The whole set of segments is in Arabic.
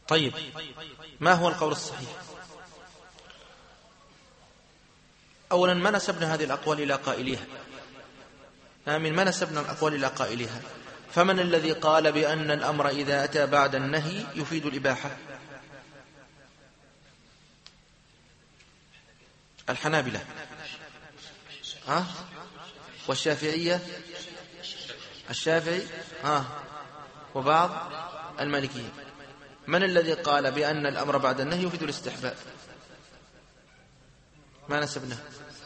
طيب، ما هو القول الصحيح؟ أولا، ما نسبنا هذه الأقوال إلى قائلها؟ ما نسبنا الأقوال إلى قائلها؟ فمن الذي قال بأن الأمر إذا أتى بعد النهي يفيد الإباحة؟ الحنابلة والشافعية، الشافعي وبعض المالكية. من الذي قال بأن الأمر بعد النهي يفيد الاستحباب؟ ما نسبنا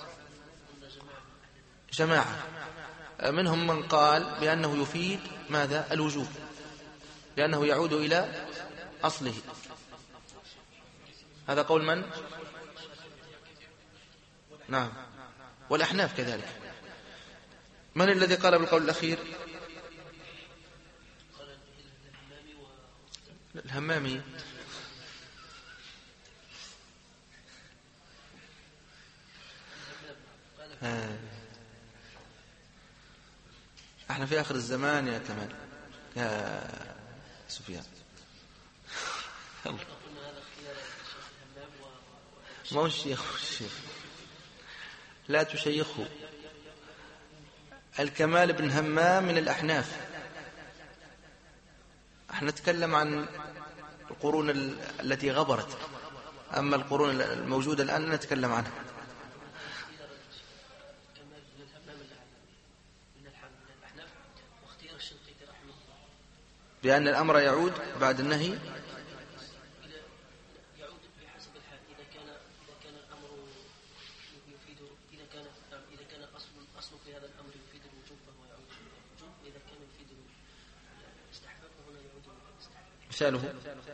جماعة، منهم من قال بأنه يفيد ماذا؟ الوجوب، لأنه يعود إلى أصله. هذا قول من؟ نعم، والأحناف كذلك. من الذي قال بالقول الأخير؟ الهمامي. احنا في آخر الزمان يا كمال يا سفيان. ما هو الشيخ، لا تشيخه. الكمال بن همام من الأحناف. احنا نتكلم عن القرون التي غبرت، أما القرون الموجودة الآن نتكلم عنها. بأن الأمر يعود بعد النهي، يعود بحسب الحال. إذا كان الأمر يفيد، إذا كان الأصل في هذا الأمر يفيد الوجوب فهو يعود إلى الوجوب، وإذا كان يفيد الاستحباب فهنا يعود إلى الاستحباب. مثاله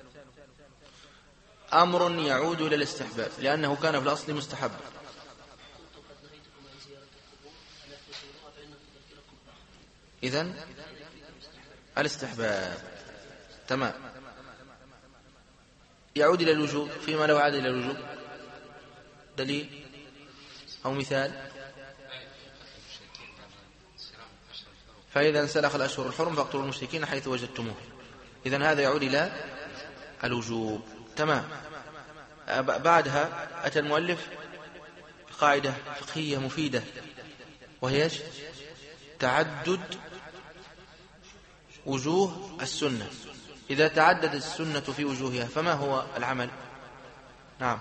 أمر يعود إلى الاستحباب لأنه كان في الأصل مستحب. إذن الاستحباب تمام. يعود إلى الوجوب فيما لو عاد إلى الوجوب دليل أو مثال. فإذا انسلخ الأشهر الحرم فاقتلوا المشركين حيث وجدتموه. إذن هذا يعود إلى الوجوب تمام. بعدها أتى المؤلف قاعدة فقهية مفيدة، وهي تعدد وجوه السنة. إذا تعددت السنة في وجوهها فما هو العمل؟ نعم،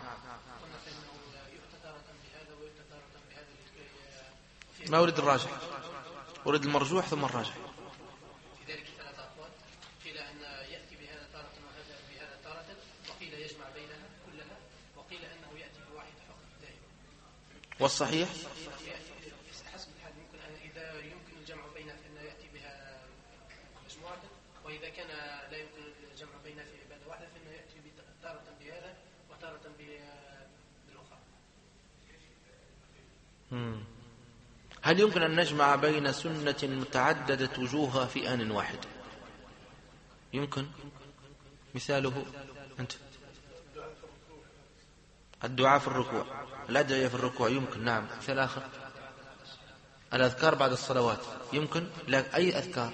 ما أريد الراجح، أريد المرجوح ثم الراجح. في ذلك ثلاثة أقوال. قيل أن يأتي بهذا تارة وهذا بهذا تارة، وقيل يجمع بينها كلها، وقيل أنه يأتي بواحد حكم دائما. والصحيح حسب الحال، يمكن أن إذا يمكن الجمع بينها فإنه يأتي بها مجموعة، وإذا كان لا يمكن الجمع بينها في عبادة واحدة فإنه يأتي تارة بهذا وتارة بالأخرى. هل يمكن أن نجمع بين سنة متعددة وجوهها في آن واحد؟ يمكن. مثاله أنت؟ الدعاء في الركوع، الأدعية في الركوع يمكن. نعم. مثال آخر؟ الأذكار بعد الصلوات يمكن. لا، أي أذكار؟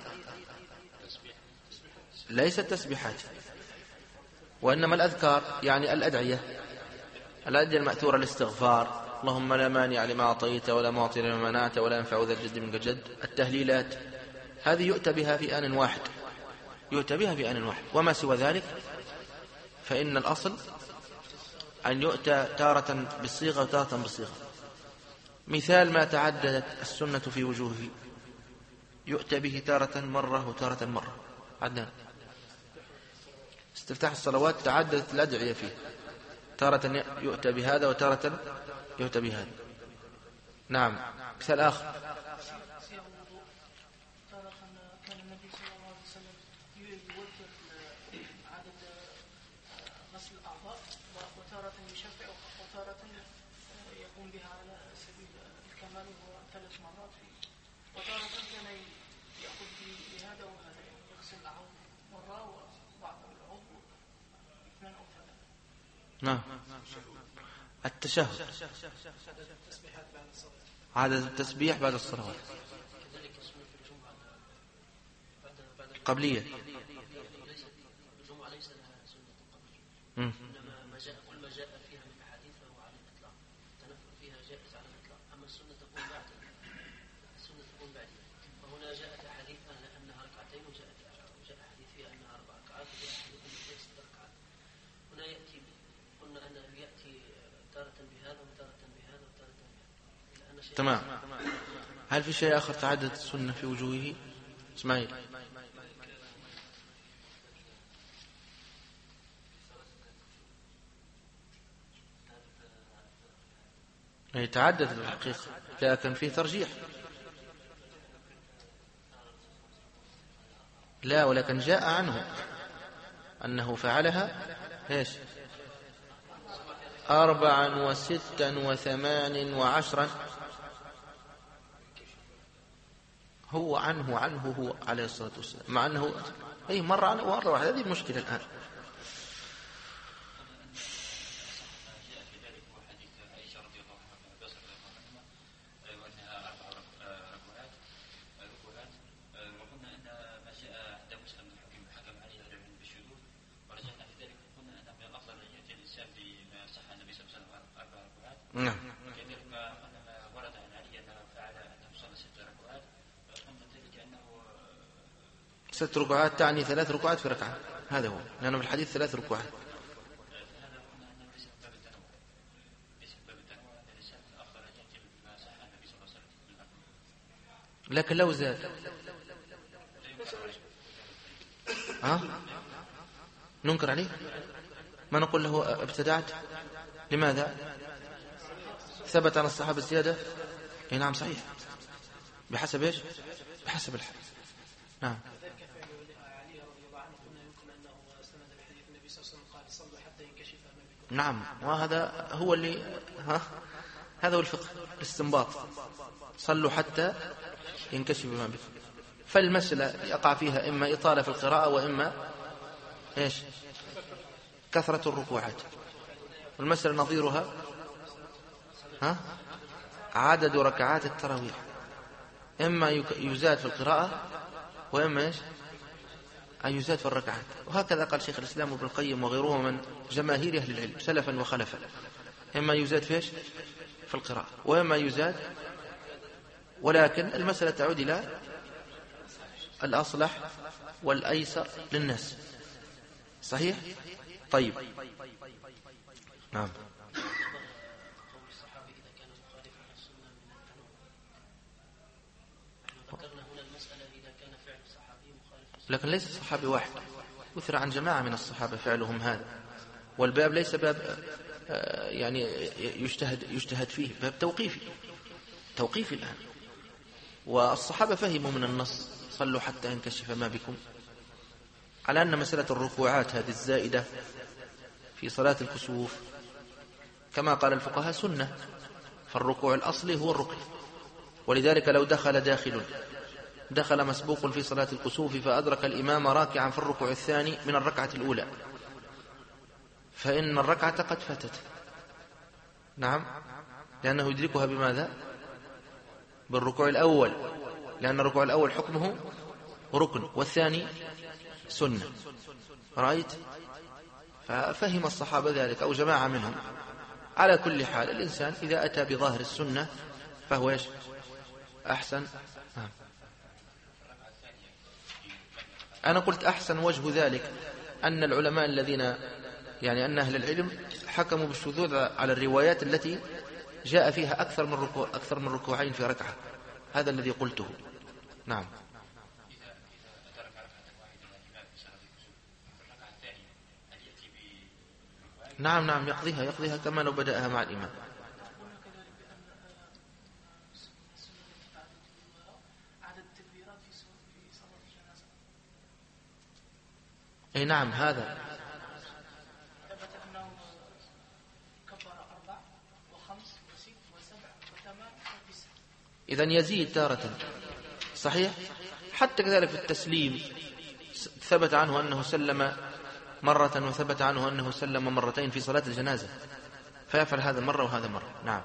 ليست تسبيحات، وإنما الأذكار يعني الأدعية المأثورة، الاستغفار، اللهم لا مانع لما أعطيت ولا معطي لما منعت ولا ينفع ذا الجد منك الجد. التهليلات هذه يؤتى بها في آن واحد، وما سوى ذلك فإن الأصل أن يؤتى تارة بالصيغة وتارة بالصيغة. مثال ما تعددت السنة في وجوهه يؤتى به تارة مرة وتارة مرة. عدنا استفتاح الصلوات تعددت الأدعية فيه، تارة يؤتى بهذا وتارة يؤتى بهذا. نعم. مثال آخر؟ كان النبي صلى الله عليه وسلم يوتر عدد غسل الأعضاء، وتارة يشفع وتارة يقوم بها على سبيل الكمال وهو 3 مرات فيه، وتارة كان يأخذ بهذا وهذا، يغسل العضو مرة وبعض العضو 2 أو 3. نعم. التشهد، عدد التسبيح بعد الصلوات قبلية. تكون بعدية. وهنا جاءت أحاديث أنها ركعتين وجاء حديث فيها أنها 4 ركعات وجاء حديث أنها 6 ركعات. هنا يأتي قلنا أنه يأتي تارة بهذا وتارة بهذا وتارة بهذا. تمام. هل في شيء آخر تعددت السنة في وجوهه؟ اسماعيل. تعددت الحقيقة لكن فيه ترجيح. لا، ولكن جاء عنه أنه فعلها 4 و6 و8 و10. هو عنه هو عليه الصلاة والسلام، مع أنه مرة عنه ومرة واحدة. هذه المشكلة الآن. نعم. 6 ركوعات تعني 3 ركوعات في ركعة. هذا هو، لأنه في الحديث 3 ركوعات. لكن لو زاد ننكر عليه، ما نقول له ابتدعت. لماذا؟ ثبت عن الصحابة الزيادة. نعم صحيح، بحسب ايش؟ بحسب الحال. نعم. نعم، وهذا هو اللي هذا هو الفقه، الاستنباط. صلوا حتى ينكشف ما بكم. فالمسألة يقع فيها إما إطالة في القراءة وإما كثرة الركوعات. والمسألة نظيرها عدد ركعات التراويح، إما يزاد في القراءة وإما أن يزاد في الركعات. وهكذا قال شيخ الإسلام ابن القيم وغيره من جماهير أهل العلم سلفا وخلفا، إما يزاد في القراءة وإما يزاد. ولكن المسألة تعود إلى الأصلح والأيسر للناس. صحيح؟ طيب. نعم. لكن ليس الصحابي واحد، أثر عن جماعة من الصحابة فعلهم هذا. والباب ليس باب يعني يجتهد فيه، باب توقيفي الآن. والصحابة فهموا من النص صلوا حتى ينكشف ما بكم على أن مسألة الركوعات هذه الزائدة في صلاة الكسوف كما قال الفقهاء سنة، فالركوع الأصلي هو الركن. ولذلك لو دخل مسبوق في صلاة الكسوف فأدرك الإمام راكعا في الركوع الثاني من الركعة الأولى، فإن الركعة قد فاتت. نعم، لأنه يدركها بماذا؟ بالركوع الأول، لأن الركوع الأول حكمه ركن والثاني سنة. رأيت؟ ففهم الصحابة ذلك أو جماعة منهم. على كل حال الإنسان إذا أتى بظاهر السنة فهو أحسن. أنا قلت أحسن وجه ذلك أن العلماء الذين أن أهل العلم حكموا بالشذوذ على الروايات التي جاء فيها أكثر من ركوعين في ركعة. هذا الذي قلته. نعم. نعم يقضيها كما لو بدأها مع الإمام. نعم هذا إذن يزيد تارة. صحيح. حتى كذلك في التسليم ثبت عنه أنه سلم مرة وثبت عنه أنه سلم مرتين في صلاة الجنازة، فيفعل هذا مرة وهذا مرة. نعم.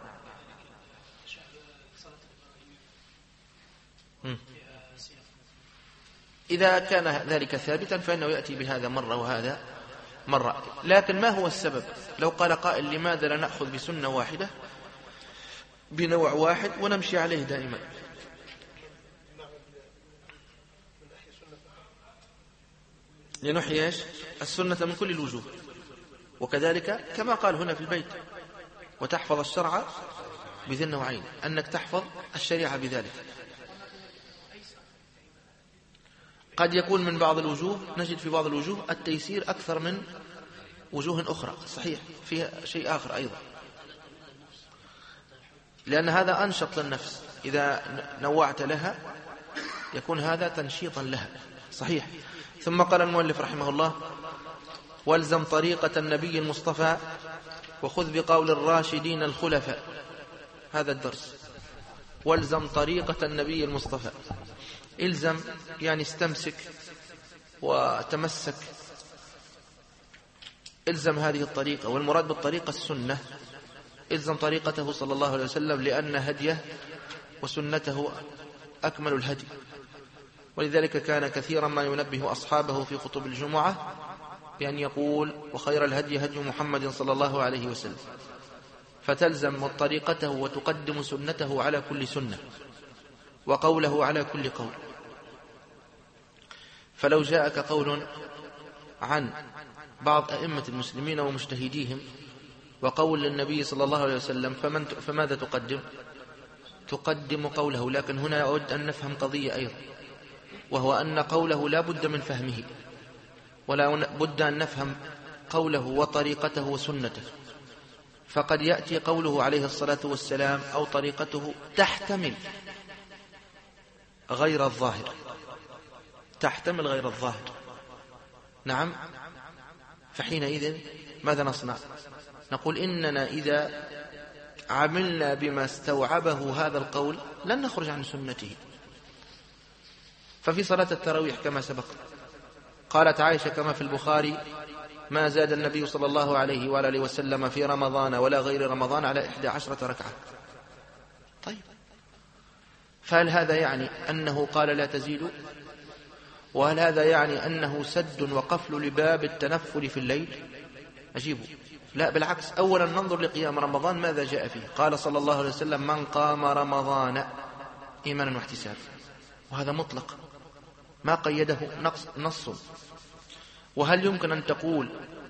إذا كان ذلك ثابتا فإنه يأتي بهذا مرة وهذا مرة. لكن ما هو السبب؟ لو قال قائل لماذا لا نأخذ بسنة واحدة بنوع واحد ونمشي عليه دائما؟ لنحيي إيش؟ السنة من كل الوجوه. وكذلك كما قال هنا في البيت وتحفظ الشرع بذي النوعين، أنك تحفظ الشريعة بذلك. قد يكون من بعض الوجوه، نجد في بعض الوجوه التيسير أكثر من وجوه أخرى، صحيح فيها شيء آخر أيضا، لأن هذا أنشط للنفس، إذا نوعت لها يكون هذا تنشيطا لها، صحيح. ثم قال المؤلف رحمه الله: والزم طريقة النبي المصطفى وخذ بقول الراشدين الخلفاء. هذا الدرس، والزم طريقة النبي المصطفى. الزم يعني استمسك وتمسك، الزم هذه الطريقة، والمراد بالطريقة السنة. الزم طريقته صلى الله عليه وسلم، لأن هديه وسنته أكمل الهدي، ولذلك كان كثيرا ما ينبه أصحابه في خطب الجمعة بأن يقول: وخير الهدي هدي محمد صلى الله عليه وسلم. فتلزم طريقته وتقدم سنته على كل سنة، وقوله على كل قول. فلو جاءك قول عن بعض أئمة المسلمين ومجتهديهم وقول للنبي صلى الله عليه وسلم، فماذا تقدم؟ تقدم قوله. لكن هنا أود أن نفهم قضية أيضا، وهو أن قوله لا بد من فهمه، ولا بد أن نفهم قوله وطريقته وسنته. فقد يأتي قوله عليه الصلاة والسلام أو طريقته تحتمل غير الظاهر، تحتمل غير الظاهر. نعم. فحينئذ ماذا نصنع؟ نقول إننا إذا عملنا بما استوعبه هذا القول لن نخرج عن سنته. ففي صلاة التراويح كما سبق قالت عائشة كما في البخاري: ما زاد النبي صلى الله عليه وآله وسلم في رمضان ولا غير رمضان على 11 ركعة. طيب، فهل هذا يعني أنه قال لا تزيدوا؟ وهل هذا يعني أنه سد وقفل لباب التنفل في الليل؟ أجيبوا: لا، بالعكس. أولا ننظر لقيام رمضان ماذا جاء فيه. قال صلى الله عليه وسلم: من قام رمضان إيمانا واحتسابا، وهذا مطلق ما قيده نص. وهل يمكن أن تقول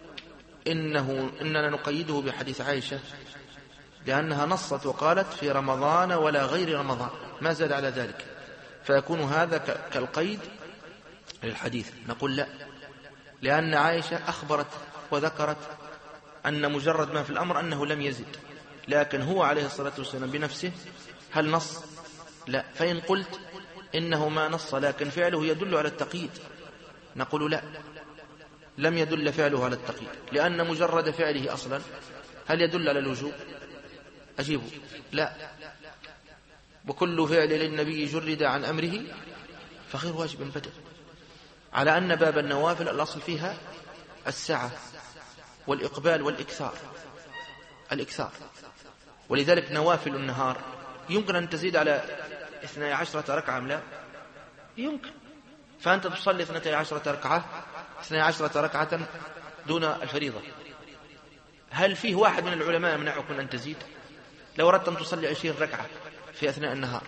إننا نقيده بحديث عائشة؟ لأنها نصت وقالت في رمضان ولا غير رمضان، ما زاد على ذلك، فيكون هذا كالقيد للحديث. نقول لا، لأن عائشة أخبرت وذكرت أن مجرد ما في الأمر أنه لم يزد، لكن هو عليه الصلاة والسلام بنفسه هل نص؟ لا. فإن قلت إنه ما نص لكن فعله يدل على التقييد، نقول لا، لم يدل فعله على التقييد، لأن مجرد فعله أصلا هل يدل على الوجوب؟ أجيبه: لا. وكل فعل للنبي جرد عن أمره فغير واجب بدء، على أن باب النوافل الأصل فيها السعة والإقبال والإكثار. ولذلك نوافل النهار يمكن أن تزيد على 12 ركعة أم لا؟ يمكن. فأنت تصلي 12 ركعة دون الفريضة. هل فيه واحد من العلماء يمنعك من أن تزيد؟ لو أردت أن تصلي 20 ركعة في أثناء النهار،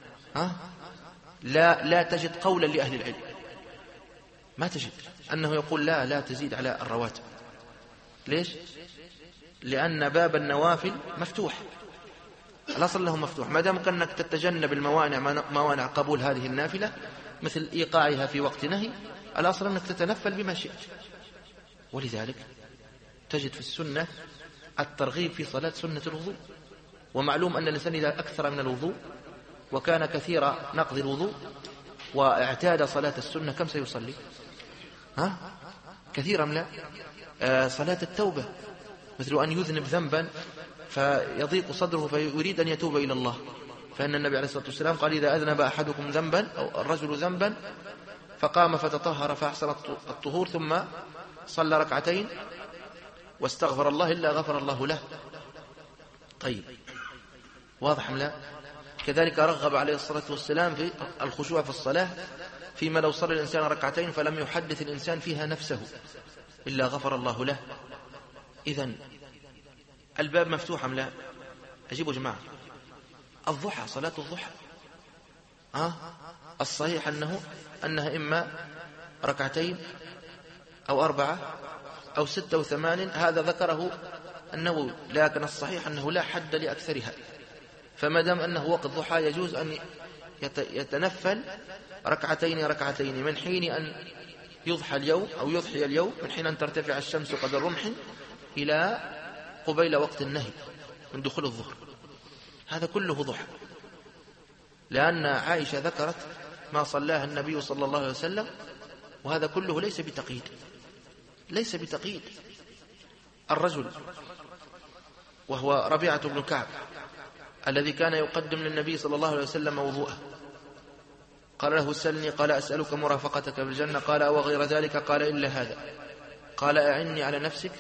لا تجد قولا لأهل العلم، ما تجد أنه يقول لا تزيد على الرواتب. ليش؟ لأن باب النوافل مفتوح، الأصل له مفتوح. ما دامك أنك تتجنب موانع قبول هذه النافلة مثل إيقاعها في وقت نهي، الأصل أنك تتنفل بما شئت. ولذلك تجد في السنة الترغيب في صلاة سنة الوضوء. ومعلوم أن الإنسان إذا أكثر من الوضوء وكان كثير نقض الوضوء واعتاد صلاة السنة كم سيصلي؟ كثيرا لا. صلاة التوبة، مثل أن يذنب ذنبا فيضيق صدره فيريد أن يتوب إلى الله، فإن النبي عليه الصلاة والسلام قال: إذا أذنب أحدكم ذنبا أو الرجل ذنبا فقام فتطهر فأحسن الطهور ثم صلى ركعتين واستغفر الله إلا غفر الله له. طيب، واضح أم لا؟ كذلك رغب عليه الصلاة والسلام في الخشوع في الصلاة، فيما لو صلى الإنسان ركعتين فلم يحدث الإنسان فيها نفسه إلا غفر الله له. إذن الباب مفتوح أم لا؟ أجيبوا جماعة. الضحى، صلاة الضحى الصحيح أنها إما ركعتين أو 4 أو 6 و8، هذا ذكره النووي، لكن الصحيح أنه لا حد لأكثرها. فما دام أنه وقت ضحى يجوز أن يتنفل ركعتين من حين أن يضحى اليوم أو يضحي اليوم، من حين أن ترتفع الشمس قدر رمح إلى قبيل وقت النهي من دخول الظهر. هذا كله ضحى، لأن عائشة ذكرت ما صلاها النبي صلى الله عليه وسلم، وهذا كله ليس بتقييد. الرجل وهو ربيعة بن كعب الذي كان يقدم للنبي صلى الله عليه وسلم وضوءه، قال له سلني، قال أسألك مرافقتك في الجنة، قال أو غير ذلك، قال إلا هذا، قال أعني على نفسك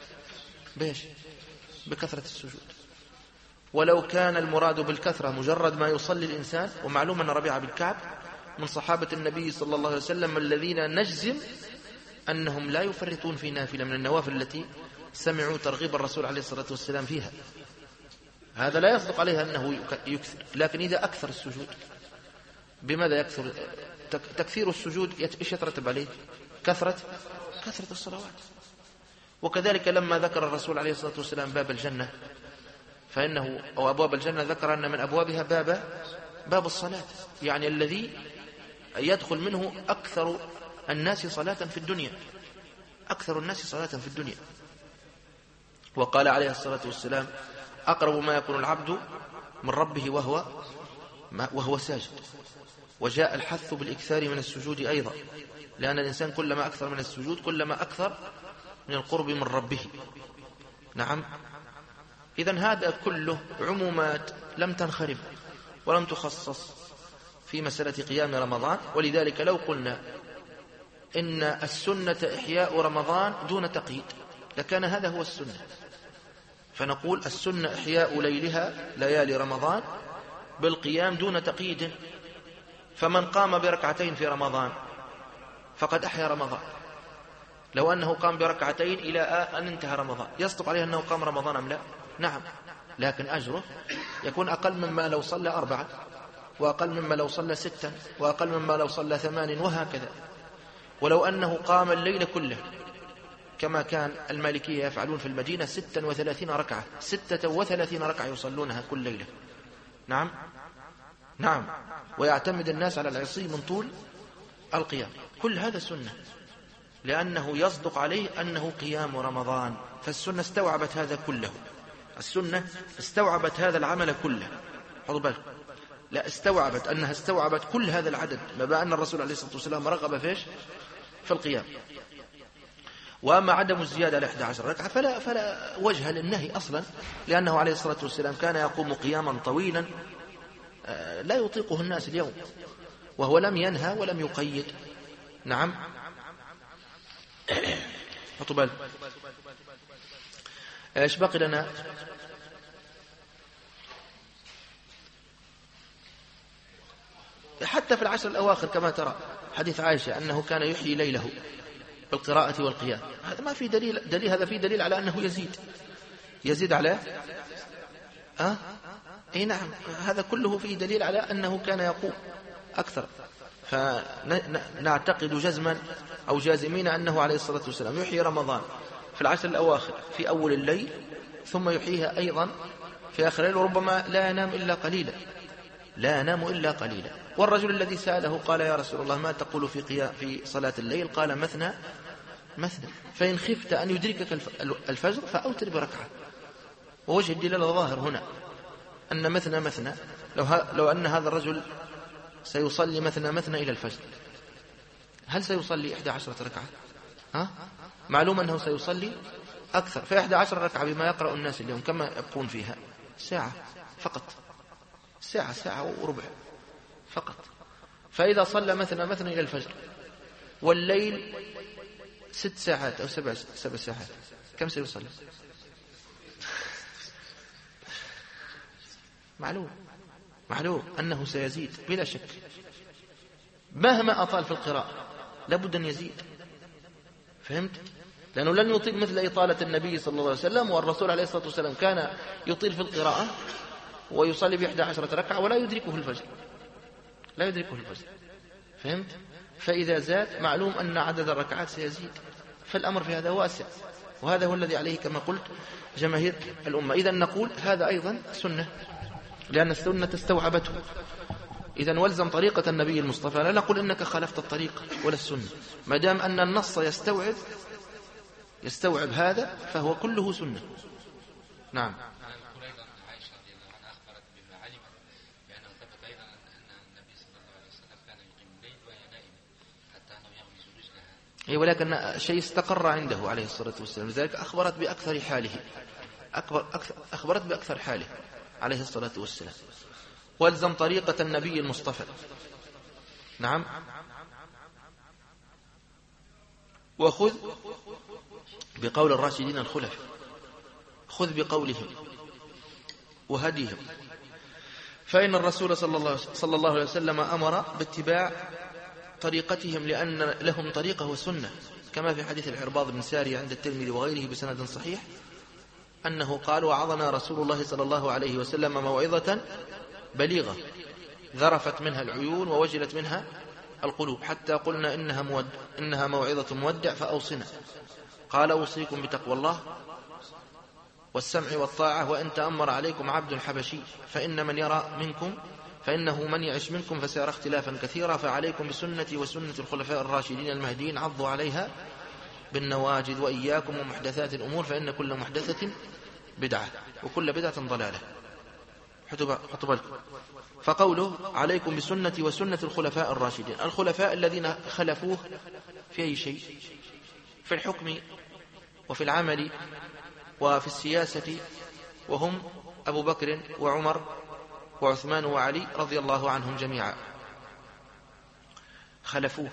بكثرة السجود. ولو كان المراد بالكثرة مجرد ما يصلي الإنسان، ومعلوم أن ربيعة بن كعب من صحابة النبي صلى الله عليه وسلم الذين نجزم أنهم لا يفرطون في نافلة من النوافل التي سمعوا ترغيب الرسول عليه الصلاة والسلام فيها. هذا لا يصدق عليه أنه يكثر، لكن إذا أكثر السجود، بماذا يكثر؟ تكثير السجود إيش يترتب عليه؟ كثرة الصلوات. وكذلك لما ذكر الرسول عليه الصلاة والسلام باب الجنة، فإنه أو أبواب الجنة ذكر أن من أبوابها باب الصلاة، يعني الذي يدخل منه أكثر الناس صلاة في الدنيا. وقال عليه الصلاة والسلام أقرب ما يكون العبد من ربه وهو ساجد. وجاء الحث بالإكثار من السجود أيضا، لأن الإنسان كلما أكثر من السجود كلما أكثر من القرب من ربه. نعم. إذن هذا كله عمومات لم تنخرم ولم تخصص في مسألة قيام رمضان. ولذلك لو قلنا إن السنة إحياء رمضان دون تقييد لكان هذا هو السنة، فنقول السنة إحياء ليالي رمضان بالقيام دون تقييد. فمن قام بركعتين في رمضان فقد أحيا رمضان، لو أنه قام بركعتين إلى أن انتهى رمضان، يصدق عليه أنه قام رمضان أم لا؟ نعم، لكن أجره يكون أقل مما لو صلى 4، وأقل مما لو صلى 6، وأقل مما لو صلى 8، وهكذا. ولو أنه قام الليل كله كما كان المالكية يفعلون في المدينة 36 ركعة، 36 ركعة يصلونها كل ليلة. نعم، ويعتمد الناس على العصي من طول القيام. كل هذا سنة، لأنه يصدق عليه أنه قيام رمضان. فالسنة استوعبت هذا كله، السنة استوعبت هذا العمل كله. حضر بالك، لا استوعبت كل هذا العدد، ما أن الرسول عليه الصلاة والسلام رغب فيش في القيام. وأما عدم الزيادة على 11 ركعة فلا وجه للنهي أصلا، لأنه عليه الصلاة والسلام كان يقوم قياما طويلا لا يطيقه الناس اليوم، وهو لم ينهى ولم يقيد. نعم. أطبال إيش بقي لنا؟ حتى في العشر الأواخر كما ترى حديث عائشة أنه كان يحيي ليله بالقراءة والقيام. هذا ما في دليل هذا في دليل على أنه يزيد على أي نعم، هذا كله فيه دليل على أنه كان يقوم أكثر. فنعتقد جزما أو جازمين أنه عليه الصلاة والسلام يحيي رمضان في العشر الأواخر في أول الليل، ثم يحييها أيضا في آخر الليل، وربما لا ينام إلا قليلا. والرجل الذي سأله قال يا رسول الله ما تقول في صلاة الليل؟ قال مثنى، فإن خفت أن يدركك الفجر فأوتر بركعة. ووجه الدلالة ظاهر هنا أن مثنى لو أن هذا الرجل سيصلي مثنى إلى الفجر، هل سيصلي 11 ركعة؟ معلوم أنه سيصلي أكثر، في 11 ركعة بما يقرأ الناس اليوم كما يبقون فيها ساعة فقط، ساعة وربع فقط. فإذا صلى مثنى إلى الفجر والليل 6 ساعات أو 7 ساعات، كم سيصلي؟ معلوم أنه سيزيد بلا شك، مهما أطال في القراءة لابد أن يزيد. فهمت؟ لأنه لن يطيل مثل إطالة النبي صلى الله عليه وسلم، والرسول عليه الصلاة والسلام كان يطيل في القراءة ويصلي ب11 ركعة ولا يدركه الفجر. فهمت؟ فإذا زاد معلوم أن عدد الركعات سيزيد، فالأمر في هذا واسع، وهذا هو الذي عليه كما قلت جماهير الأمة. إذن نقول هذا أيضا سنة، لأن السنة استوعبته. إذن والزم طريقة النبي المصطفى، لا نقول إنك خالفت الطريق ولا السنة، ما دام أن النص يستوعب هذا فهو كله سنة. نعم. ولكن شيء استقر عنده عليه الصلاة والسلام، لذلك أخبرت بأكثر حاله عليه الصلاة والسلام. والزم طريقة النبي المصطفى. نعم. وخذ بقول الراشدين الخلفاء، خذ بقولهم وهديهم، فإن الرسول صلى الله عليه وسلم أمر باتباع طريقتهم، لأن لهم طريقة وسنة، كما في حديث العرباض بن سارية عند الترمذي وغيره بسند صحيح أنه قال: وعظنا رسول الله صلى الله عليه وسلم موعظة بليغة ذرفت منها العيون ووجلت منها القلوب، حتى قلنا إنها موعظة مودع فأوصنا. قال: أوصيكم بتقوى الله والسمع والطاعة، وإن تأمر عليكم عبد حبشي فإنه من يعش منكم فسيرى اختلافا كثيرا، فعليكم بسنتي وسنة الخلفاء الراشدين المهديين عضوا عليها بالنواجذ، وإياكم ومحدثات الأمور، فإن كل محدثة بدعة وكل بدعة ضلالة. حطوا بالكم. فقوله عليكم بسنتي وسنة الخلفاء الراشدين، الخلفاء الذين خلفوه في أي شيء، في الحكم وفي العمل وفي السياسة، وهم أبو بكر وعمر وعثمان وعلي رضي الله عنهم جميعا، خلفوه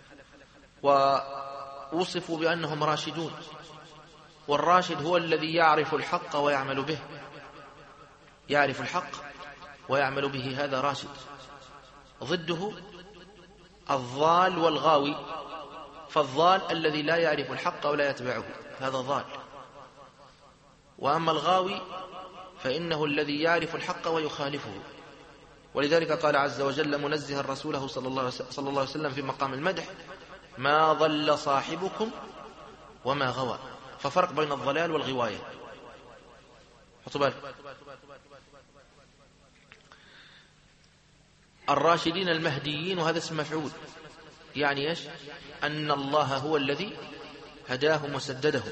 ووصفوا بأنهم راشدون. والراشد هو الذي يعرف الحق ويعمل به، يعرف الحق ويعمل به، هذا راشد. ضده الضال والغاوي، فالضال الذي لا يعرف الحق ولا يتبعه، هذا ضال. وأما الغاوي فإنه الذي يعرف الحق ويخالفه. ولذلك قال عز وجل منزها رسوله صلى الله عليه وسلم في مقام المدح: ما ضل صاحبكم وما غوى. ففرق بين الضلال والغواية. حطوا بالك. الراشدين المهديين، وهذا اسم مفعول، يعني إيش؟ أن الله هو الذي هداهم وسددهم.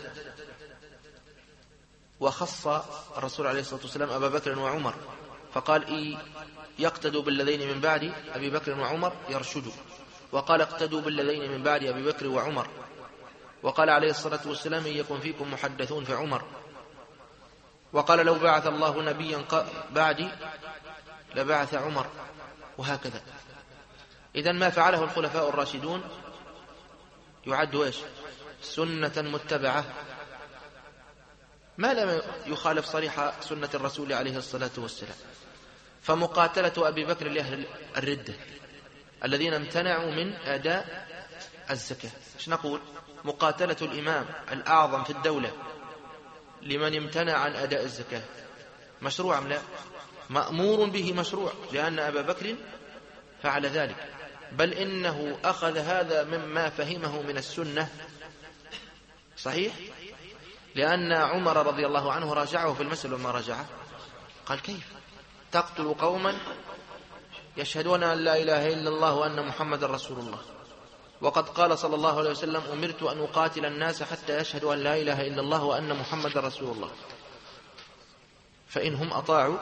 وخص الرسول عليه الصلاة والسلام أبا بكر وعمر فقال: يقتدوا بالذين من بعد أبي بكر وعمر يرشدوا. وقال: اقتدوا بالذين من بعد أبي بكر وعمر. وقال عليه الصلاة والسلام: إن يكن فيكم محدثون فعمر. وقال: لو بعث الله نبيا بعدي لبعث عمر. وهكذا. إذن ما فعله الخلفاء الراشدون يعد إيش؟ سنة متبعة، ما لم يخالف صريح سنة الرسول عليه الصلاة والسلام. فمقاتلة أبي بكر لأهل الردة الذين امتنعوا من أداء الزكاة، ايش نقول؟ مقاتلة الإمام الأعظم في الدولة لمن امتنع عن أداء الزكاة مشروع أم لا؟ مأمور به، مشروع، لأن أبا بكر فعل ذلك، بل إنه أخذ هذا مما فهمه من السنة. صحيح؟ لأن عمر رضي الله عنه راجعه في المسألة، وما راجعه قال: كيف تقتل قوما يشهدون أن لا إله إلا الله وأن محمد رسول الله، وقد قال صلى الله عليه وسلم: أمرت أن أقاتل الناس حتى يشهدوا أن لا إله إلا الله وأن محمد رسول الله، فإنهم أطاعوا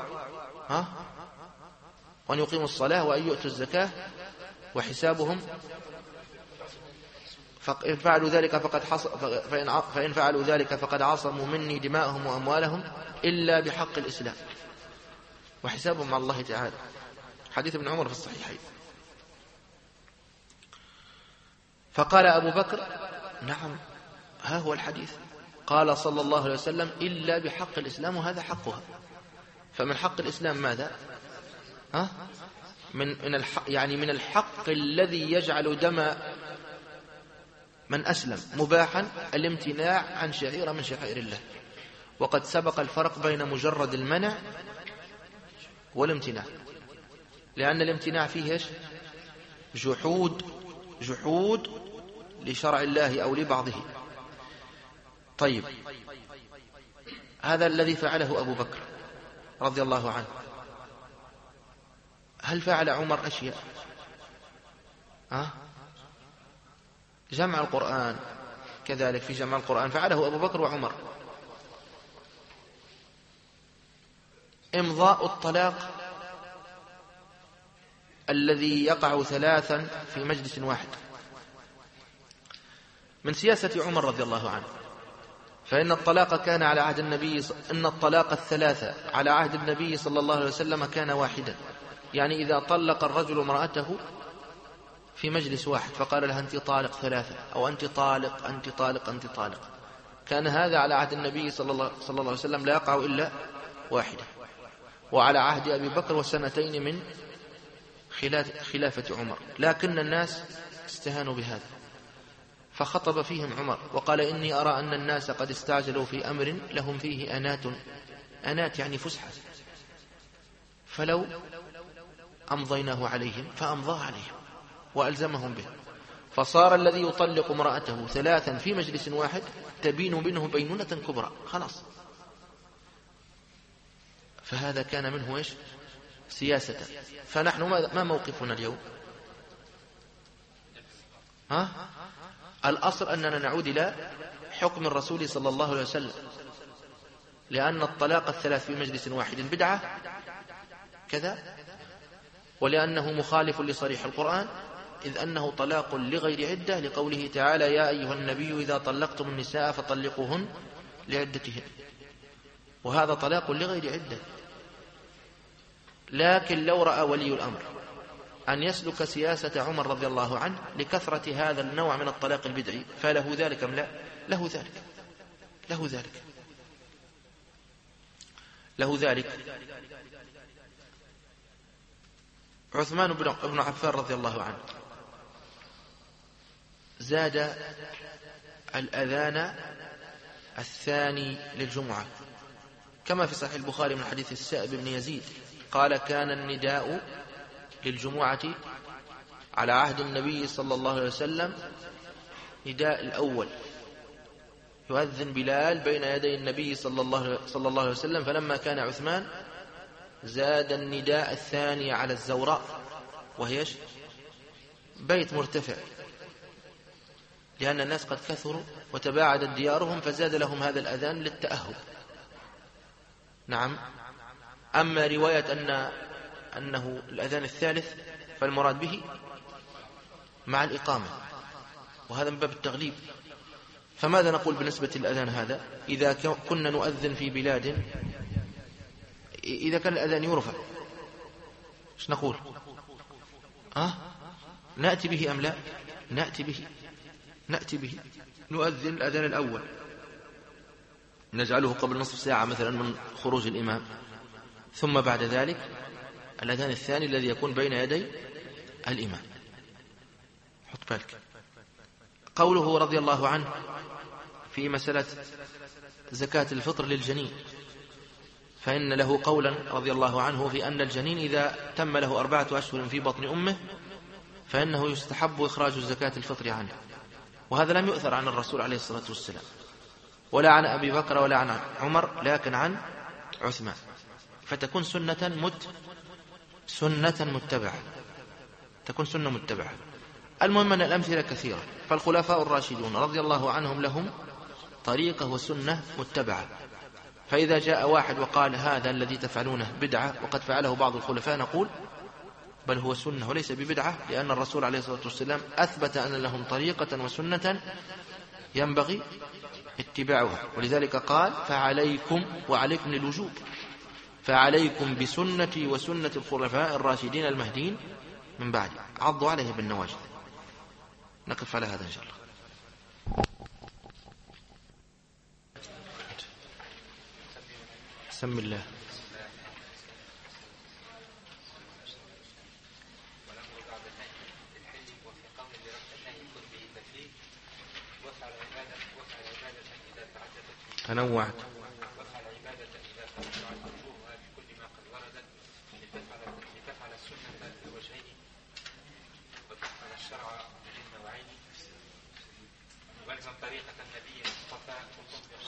وأن يقيموا الصلاة وأن يؤتوا الزكاة وحسابهم، فإن فعلوا ذلك فقد عصموا مني دماءهم وأموالهم إلا بحق الإسلام وحسابهم مع الله تعالى. حديث ابن عمر في الصحيحين. فقال أبو بكر: نعم، ها هو الحديث، قال صلى الله عليه وسلم: إلا بحق الإسلام، وهذا حقها. فمن حق الإسلام ماذا؟ من الحق الذي يجعل دم من أسلم مباحا الامتناع عن شعيرة من شعائر الله. وقد سبق الفرق بين مجرد المنع والامتناع، لأن الامتناع فيه جحود لشرع الله أو لبعضه، طيب، هذا الذي فعله أبو بكر رضي الله عنه، هل فعل عمر أشياء؟ جمع القرآن كذلك، في جمع القرآن فعله أبو بكر وعمر. إمضاء الطلاق الذي يقع 3 في مجلس واحد من سياسة عمر رضي الله عنه، فإن الطلاق كان على عهد النبي، إن الطلاق 3 على عهد النبي صلى الله عليه وسلم كان واحدا، يعني إذا طلق الرجل امرأته في مجلس واحد فقال لها أنت طالق 3، أو أنت طالق أنت طالق أنت طالق، كان هذا على عهد النبي صلى الله عليه وسلم لا يقع إلا واحدة، وعلى عهد أبي بكر و2 من خلافة عمر، لكن الناس استهانوا بهذا، فخطب فيهم عمر وقال إني أرى أن الناس قد استعجلوا في أمر لهم فيه أنات يعني فسحة، فلو أمضيناه عليهم فأمضى عليهم وألزمهم به، فصار الذي يطلق امرأته 3 في مجلس واحد تبين منه بينونة كبرى خلاص. فهذا كان منه إيش؟ سياسة. فنحن ما موقفنا اليوم؟ الأصل أننا نعود إلى حكم الرسول صلى الله عليه وسلم، لأن الطلاق 3 في مجلس واحد بدعة كذا، ولأنه مخالف لصريح القرآن، إذ أنه طلاق لغير عدة، لقوله تعالى يا أيها النبي إذا طلقتم النساء فطلقوهن لعدتهن، وهذا طلاق لغير عدة. لكن لو رأى ولي الأمر أن يسلك سياسة عمر رضي الله عنه لكثرة هذا النوع من الطلاق البدعي فله ذلك أم لا؟ له ذلك، له ذلك، له ذلك. عثمان بن عفان رضي الله عنه زاد الأذان 2 للجمعة، كما في صحيح البخاري من حديث السائب بن يزيد قال كان النداء للجمعة على عهد النبي صلى الله عليه وسلم نداء الأول، يؤذن بلال بين يدي النبي صلى الله عليه وسلم، فلما كان عثمان زاد النداء 2 على الزوراء، وهي بيت مرتفع، لأن الناس قد كثروا وتباعدت ديارهم، فزاد لهم هذا الأذان للتأهب. نعم. أما رواية أنه الأذان الثالث فالمراد به مع الإقامة، وهذا من باب التغليب. فماذا نقول بالنسبة للأذان هذا؟ إذا كنا نؤذن في بلاد، إذا كان الأذان يرفع ايش نقول؟ نأتي به أم لا؟ نأتي به، نؤذن الأذان الأول، نجعله قبل نصف ساعة مثلا من خروج الإمام، ثم بعد ذلك الأذان الثاني الذي يكون بين يدي الإمام. حط بالك. قوله رضي الله عنه في مسألة زكاة الفطر للجنين، فإن له قولا رضي الله عنه في أن الجنين إذا تم له 4 أشهر في بطن أمه فإنه يستحب إخراج زكاة الفطر عنه، وهذا لم يؤثر عن الرسول عليه الصلاة والسلام، ولا عن أبي بكر ولا عن عمر، لكن عن عثمان، فتكون سنة متبعة، تكون سنة متبعة. المهم أن الأمثلة كثيرة، فالخلفاء الراشدون رضي الله عنهم لهم طريقة وسنة متبعة، فإذا جاء واحد وقال هذا الذي تفعلونه بدعة وقد فعله بعض الخلفاء نقول بل هو سنة وليس ببدعة، لأن الرسول عليه الصلاة والسلام أثبت أن لهم طريقة وسنة ينبغي اتباعها، ولذلك قال فعليكم، وعليكم للوجوب، فعليكم بسنتي وسنة الخلفاء الراشدين المهديين من بعد، عضوا عليه بالنواجذ. نقف على هذا إن شاء الله. بسم الله. تنوعت وافعل عبادة إذا تنوعت وجوهها بكل ما قد وردت لتفعل السنة بالوجهين وتفعل الشرع بالنوعين، والزم طريقة النبي المصطفى وكن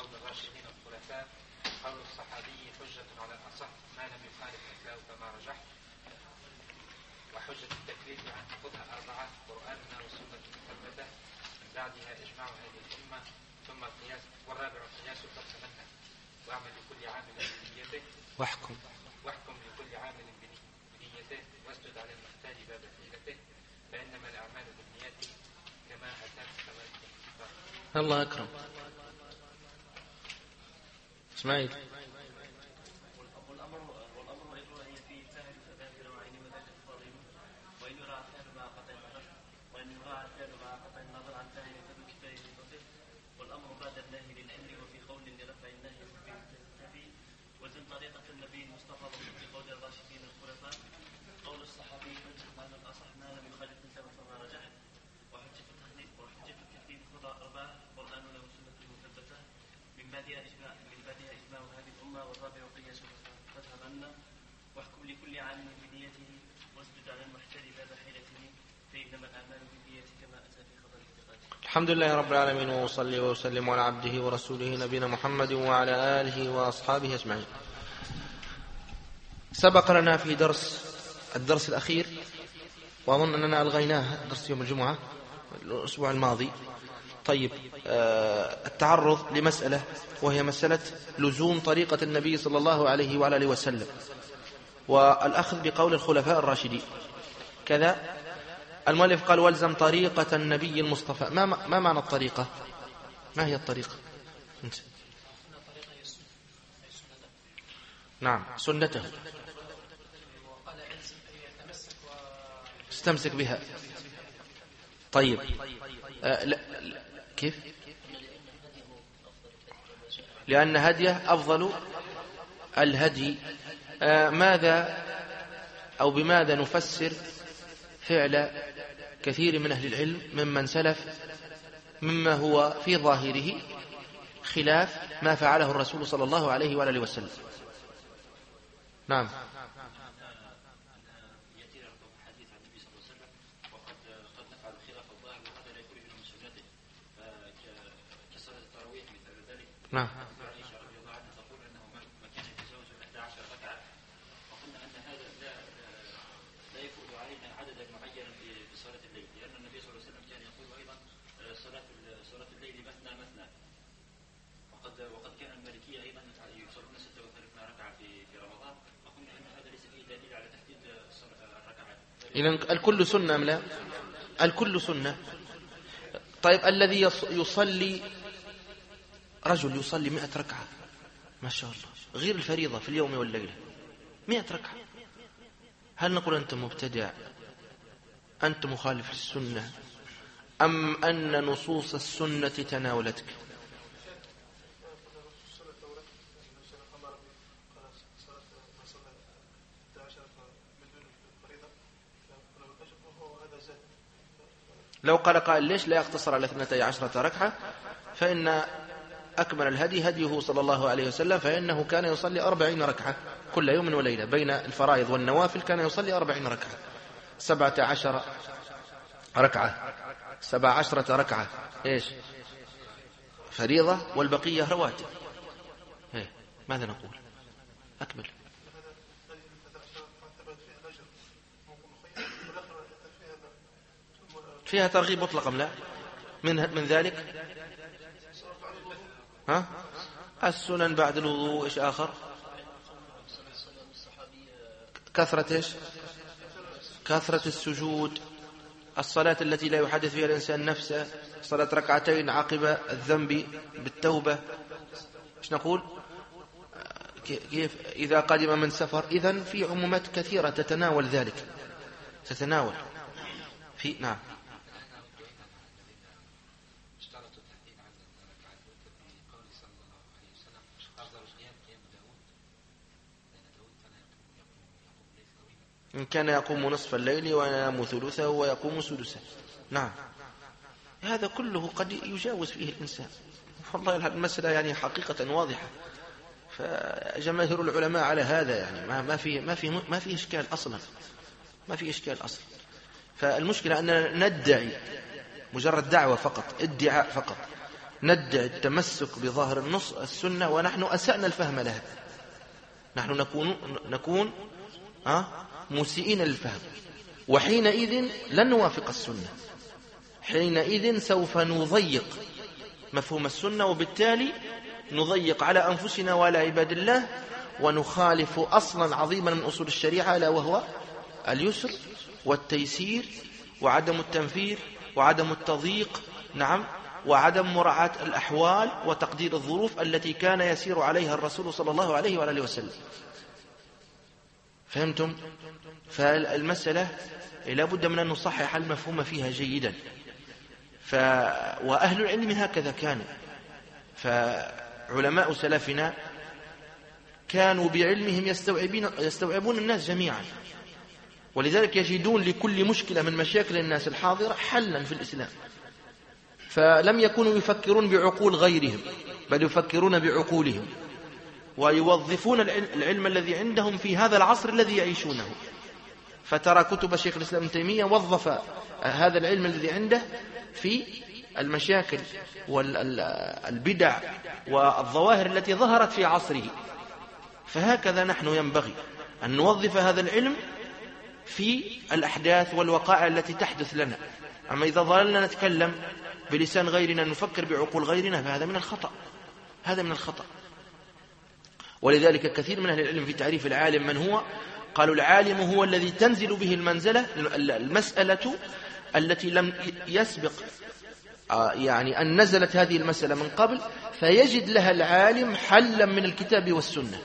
بعدها إجماع هذه الأمة ثم القياس، والرابع القياس فاتمنى واعمل لكل عامل بنيته واحكم لكل عامل بنيته واسجد على المحتاج باب حيلته فإنما الأعمال بالنيات كما أتاك كما الله أكرم. اسماعيل. والأمر أيضا هي في فهم الأذان بنوعين وذلك الفاضل وإن يراعى الفعل مع قطع النظر عن فاهم فبالكفاية للفقه والأمر بعد النهي للعلم وفي قول لرفع النهي بالتنفي وزن طريقة النبي المصطفى وفي قول الراشدين الخلفاء قول الصحابي حجة معنى الأصح ما لم يخالف الكتاب فما رجح وحجة التكليف خضع أربعة قرآن له سنة مثبتة من بعدها إجماع هذه الأمة والرابع قياس فاتمنى واحكم لكل عالم بنيته واسجد على المحتاج باب حيلته فإنما الأعمال بالنيات كما أتى في خبر الاعتقاد. الحمد لله رب العالمين، وصلي وسلم على عبده ورسوله نبينا محمد وعلى آله وأصحابه أجمعين. سبق لنا في الدرس الأخير، وأظن أننا ألغيناه درس يوم الجمعة الأسبوع الماضي. طيب، التعرض لمسألة وهي مسألة لزوم طريقة النبي صلى الله عليه وعلى آله وسلم والأخذ بقول الخلفاء الراشدين. كذا المؤلف قال والزم طريقة النبي المصطفى. ما معنى الطريقة؟ ما هي الطريقة؟ انت. نعم، سنته، استمسك بها. طيب، لا. كيف؟ لأن هديه أفضل الهدي. ماذا أو بماذا نفسر فعل كثير من أهل العلم ممن سلف مما هو في ظاهره خلاف ما فعله الرسول صلى الله عليه وآله وسلم؟ نعم. نعم. وقد كان المالكية أيضا يصلون 36 ركعة في رمضان، وقلنا أن هذا ليس فيه دليل على تحديد الركعات. إذن الكل سنة أم لا؟ الكل سنة. طيب، الذي يصلي رجل يصلي 100 ركعة ما شاء الله غير الفريضة في اليوم والليلة 100 ركعة، هل نقول أنت مبتدع، أنت مخالف للسنة، أم أن نصوص السنة تناولتك؟ لو قال قائل ليش لا يقتصر على 12 ركعة، فإن أكمل الهدي هديه صلى الله عليه وسلم، فإنه كان يصلي 40 ركعة كل يوم وليلة بين الفرائض والنوافل، كان يصلي 40 ركعة 17 ركعة 17 ركعة إيش فريضة والبقية رواتب. ماذا نقول؟ أكمل. فيها ترغيب مطلق أم لا؟ من ذلك السنن بعد الوضوء. إيش آخر؟ كثرة إيش؟ كثرة السجود، الصلاة التي لا يحدث فيها الإنسان نفسه، صلاة ركعتين عقب الذنب بالتوبة. إيش نقول؟ كيف إذا قدم من سفر؟ إذن في عمومات كثيرة تتناول ذلك، تتناول في. نعم. إن كان يقوم نصف الليل وينام ثلثه ويقوم سدسه. نعم، هذا كله قد يجاوز فيه الإنسان. والله المسألة يعني حقيقة واضحة، فجماهير العلماء على هذا، يعني ما في إشكال أصلا، ما في إشكال أصلا. فالمشكلة أننا ندعي مجرد دعوة فقط، ادعاء فقط، ندعي التمسك بظاهر النص السنة ونحن أسأنا الفهم لها. نحن نكون مسيئين للفهم، وحينئذ لن نوافق السنة. حينئذ سوف نضيق مفهوم السنة، وبالتالي نضيق على أنفسنا وعلى عباد الله، ونخالف أصلا عظيما من أصول الشريعة، ألا وهو اليسر والتيسير وعدم التنفير وعدم التضييق، نعم، وعدم مراعاة الأحوال وتقدير الظروف التي كان يسير عليها الرسول صلى الله عليه وآله وسلم. فهمتم؟ فالمسألة لا بد من أن نصحح المفهوم فيها جيدا. وأهل العلم هكذا كانوا، فعلماء سلفنا كانوا بعلمهم يستوعبون الناس جميعا، ولذلك يجدون لكل مشكلة من مشاكل الناس الحاضرة حلا في الإسلام. فلم يكونوا يفكرون بعقول غيرهم، بل يفكرون بعقولهم، ويوظفون العلم الذي عندهم في هذا العصر الذي يعيشونه. فترى كتب شيخ الإسلام ابن تيمية وظف هذا العلم الذي عنده في المشاكل والبدع والظواهر التي ظهرت في عصره. فهكذا نحن ينبغي أن نوظف هذا العلم في الأحداث والوقائع التي تحدث لنا. أما إذا ظللنا نتكلم بلسان غيرنا، نفكر بعقول غيرنا، فهذا من الخطأ، هذا من الخطأ. ولذلك كثير من أهل العلم في تعريف العالم من هو، قالوا العالم هو الذي تنزل به المسألة التي لم يسبق يعني أن نزلت هذه المسألة من قبل، فيجد لها العالم حلا من الكتاب والسنة.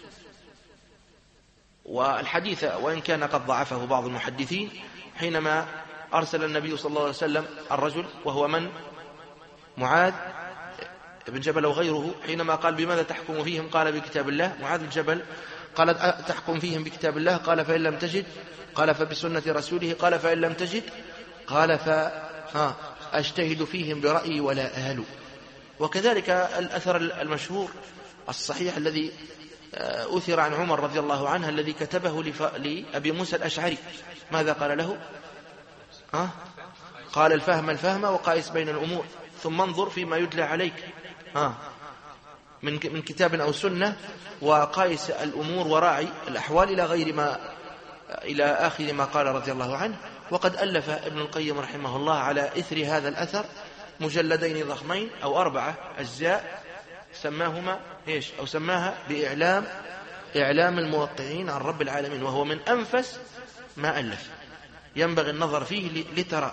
والحديث وإن كان قد ضعفه بعض المحدثين، حينما أرسل النبي صلى الله عليه وسلم الرجل وهو من؟ معاذ بن جبل وغيره، حينما قال بماذا تحكم فيهم؟ قال بكتاب الله. معاذ بن جبل قال تحكم فيهم بكتاب الله؟ قال فإن لم تجد؟ قال فبسنة رسوله؟ قال فإن لم تجد؟ قال أجتهد فيهم برأيي ولا أهل. وكذلك الأثر المشهور الصحيح الذي أثر عن عمر رضي الله عنه، الذي كتبه لأبي موسى الأشعري، ماذا قال له؟ قال الفهم وقايس بين الأمور، ثم انظر فيما يتلى عليك من كتاب أو سنة، وقايس الأمور وراعي الأحوال إلى آخر ما قال رضي الله عنه. وقد ألف ابن القيم رحمه الله على إثر هذا الأثر مجلدين ضخمين أو 4 أجزاء، سماهما إيش؟ أو سماها بإعلام الموقعين عن رب العالمين، وهو من أنفس ما ألف. ينبغي النظر فيه لترى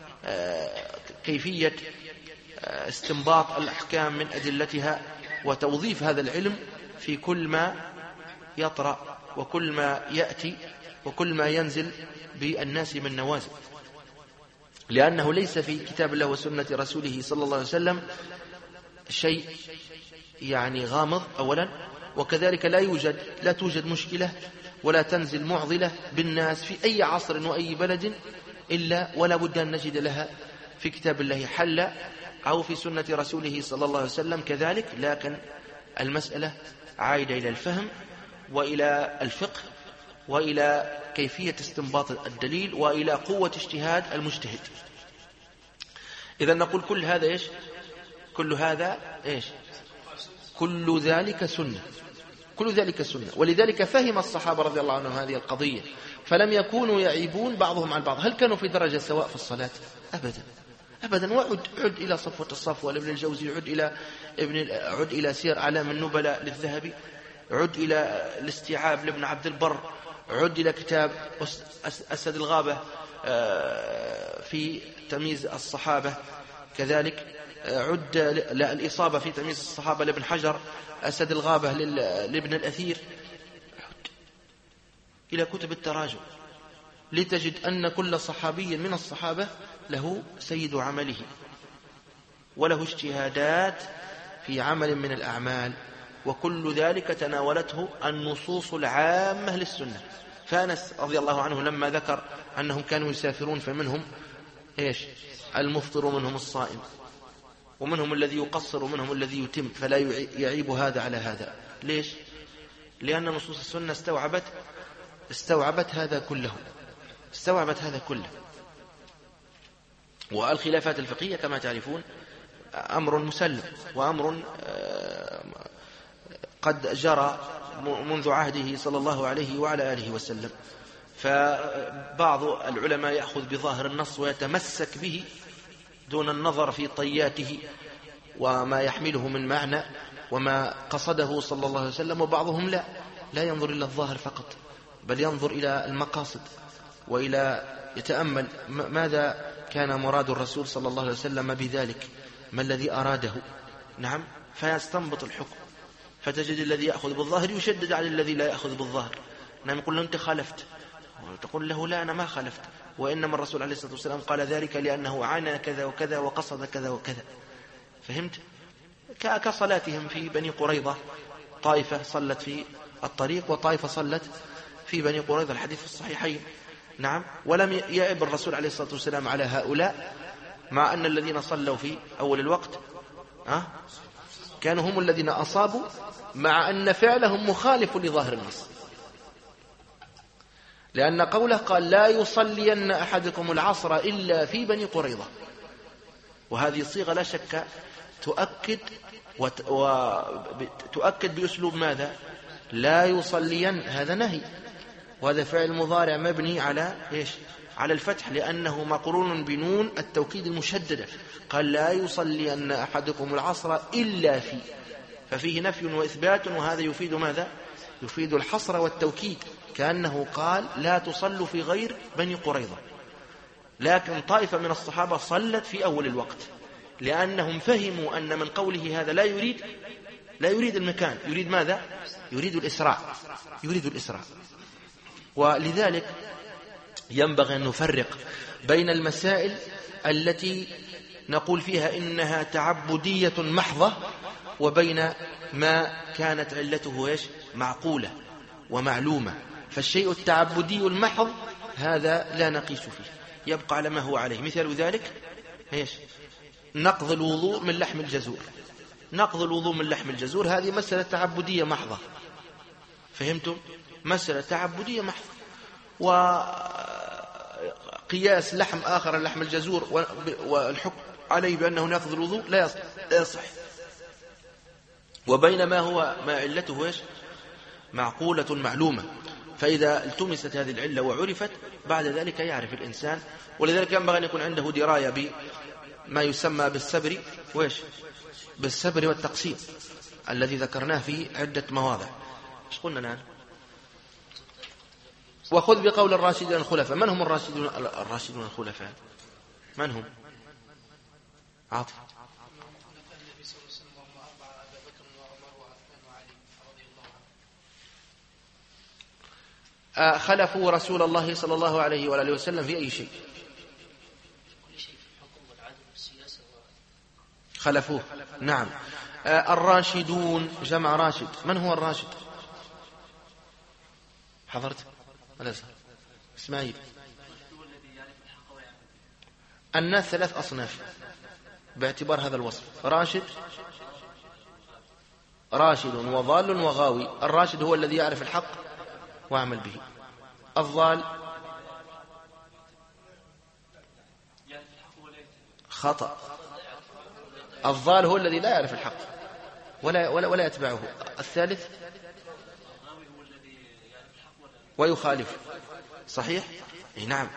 كيفية استنباط الأحكام من أدلتها، وتوظيف هذا العلم في كل ما يطرأ وكل ما يأتي وكل ما ينزل بالناس من نوازل، لأنه ليس في كتاب الله وسنة رسوله صلى الله عليه وسلم شيء يعني غامض أولا، وكذلك لا توجد مشكلة ولا تنزل معضلة بالناس في أي عصر وأي بلد إلا ولا بد أن نجد لها في كتاب الله حلا أو في سنة رسوله صلى الله عليه وسلم كذلك. لكن المسألة عائدة إلى الفهم وإلى الفقه وإلى كيفية استنباط الدليل وإلى قوة اجتهاد المجتهد. إذا نقول كل هذا إيش؟ كل هذا إيش؟ كل ذلك سنة، كل ذلك سنة. ولذلك فهم الصحابة رضي الله عنهم هذه القضية، فلم يكونوا يعيبون بعضهم عن بعض. هل كانوا في درجة سواء في الصلاة؟ أبدا أبدا. وعد إلى صفوة الصفوة لابن الجوزي، عد إلى سير أعلام النبلاء للذهبي، عد إلى الاستيعاب لابن عبد البر، عد إلى كتاب أسد الغابة في تمييز الصحابة كذلك، عد الإصابة في تمييز الصحابة لابن حجر، أسد الغابة لابن الأثير، عد إلى كتب التراجم لتجد أن كل صحابي من الصحابة له سيد عمله وله اجتهادات في عمل من الأعمال، وكل ذلك تناولته النصوص العامة للسنة. فأنس رضي الله عنه لما ذكر أنهم كانوا يسافرون فمنهم إيش؟ المفطر ومنهم الصائم، ومنهم الذي يقصر ومنهم الذي يتم، فلا يعيب هذا على هذا. ليش؟ لأن نصوص السنة استوعبت هذا كله، استوعبت هذا كله. والخلافات الفقهية كما تعرفون أمر مسلم، وأمر قد جرى منذ عهده صلى الله عليه وعلى آله وسلم. فبعض العلماء يأخذ بظاهر النص ويتمسك به دون النظر في طياته وما يحمله من معنى وما قصده صلى الله عليه وسلم. وبعضهم لا ينظر إلى الظاهر فقط، بل ينظر إلى المقاصد وإلى يتأمل ماذا كان مراد الرسول صلى الله عليه وسلم بذلك، ما الذي أراده. نعم، فيستنبط الحكم. فتجد الذي يأخذ بالظاهر يشدد على الذي لا يأخذ بالظاهر. نعم، يقول له أنت خالفت، وتقول له لا أنا ما خالفت، وإنما الرسول عليه الصلاة والسلام قال ذلك لأنه عانى كذا وكذا وقصد كذا وكذا. فهمت؟ كصلاتهم في بني قريظة، طائفة صلت في الطريق وطائفة صلت في بني قريظة، الحديث في الصحيحين. نعم، ولم يأب الرسول عليه الصلاة والسلام على هؤلاء، مع أن الذين صلوا في أول الوقت كانوا هم الذين أصابوا، مع أن فعلهم مخالف لظاهر النص، لأن قوله قال لا يصلين أحدكم العصر إلا في بني قريظة، وهذه صيغة لا شك تؤكد بأسلوب ماذا؟ لا يصلين، هذا نهي، وهذا فعل مضارع مبني على إيش؟ على الفتح، لأنه مقرون بنون التوكيد المشددة. قال لا يصلين أحدكم العصر إلا في، ففيه نفي وإثبات، وهذا يفيد ماذا؟ يفيد الحصر والتوكيد، كأنه قال لا تصلوا في غير بني قريظة. لكن طائفة من الصحابة صلت في أول الوقت، لأنهم فهموا أن من قوله هذا لا يريد المكان، يريد ماذا؟ يريد الإسراع. ولذلك ينبغي أن نفرق بين المسائل التي نقول فيها إنها تعبدية محضة، وبين ما كانت علته إيش؟ معقولة ومعلومة. فالشيء التعبدي المحض هذا لا نقيس فيه، يبقى على ما هو عليه. مثال ذلك إيش؟ نقض الوضوء من لحم الجزور. نقض الوضوء من لحم الجزور هذه مسألة تعبدية محضة، فهمتم؟ مسألة تعبدية محضة. وقياس لحم آخر لحم الجزور والحكم عليه بأنه نقض الوضوء لا يصح. وبينما هو ما علته إيش؟ معقولة معلومة. فإذا التمست هذه العلة وعرفت بعد ذلك يعرف الإنسان. ولذلك ينبغي أن يكون عنده دراية بما يسمى بالصبر بالصبر والتقسيم الذي ذكرناه في عدة مواضع. ايش قلنا الآن؟ وخذ بقول الراشدين الخلفاء. من هم الراشدون الخلفاء؟ من هم؟ عاطف. خلفوا رسول الله صلى الله عليه وآله وسلم في أي شيء؟ خلفوه. نعم. الراشدون جمع راشد. من هو الراشد؟ حضرت؟ اسماعيل. الناس 3 أصناف باعتبار هذا الوصف: راشد وضال وغاوي. الراشد هو الذي يعرف الحق وعمل به. الضال خطأ. الضال هو الذي لا يعرف الحق ولا يتبعه. الثالث ويخالف. صحيح؟ نعم.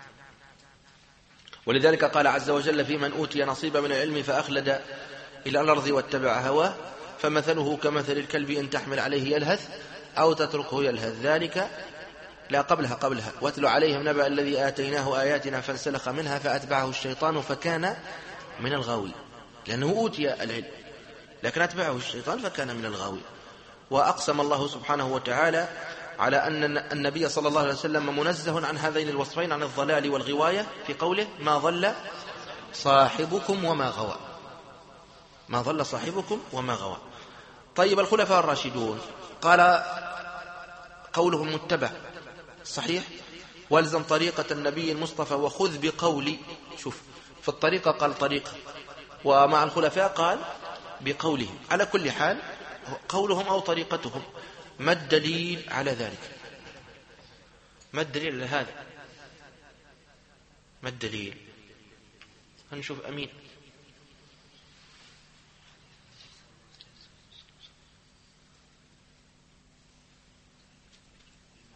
ولذلك قال عز وجل في من أوتي نصيبا من العلم فأخلد إلى الأرض واتبع هواه فمثله كمثل الكلب إن تحمل عليه يلهث أو تتركه يلهث. ذلك لا قبلها واتل عليهم نبأ الذي آتيناه آياتنا فانسلخ منها فأتبعه الشيطان فكان من الغاوي، لأنه أوتي العلم لكن أتبعه الشيطان فكان من الغاوي. وأقسم الله سبحانه وتعالى على أن النبي صلى الله عليه وسلم منزه عن هذين الوصفين، عن الضلال والغواية، في قوله ما ضل صاحبكم وما غوى. ما ضل صاحبكم وما غوى. طيب، الخلفاء الراشدون قال قولهم متبع صحيح، والزم طريقة النبي المصطفى وخذ بقولي. شوف، في الطريقة قال طريقة، ومع الخلفاء قال بقولهم. على كل حال قولهم أو طريقتهم. ما الدليل على ذلك؟ ما الدليل على هذا؟ ما الدليل؟ هنشوف. أمين.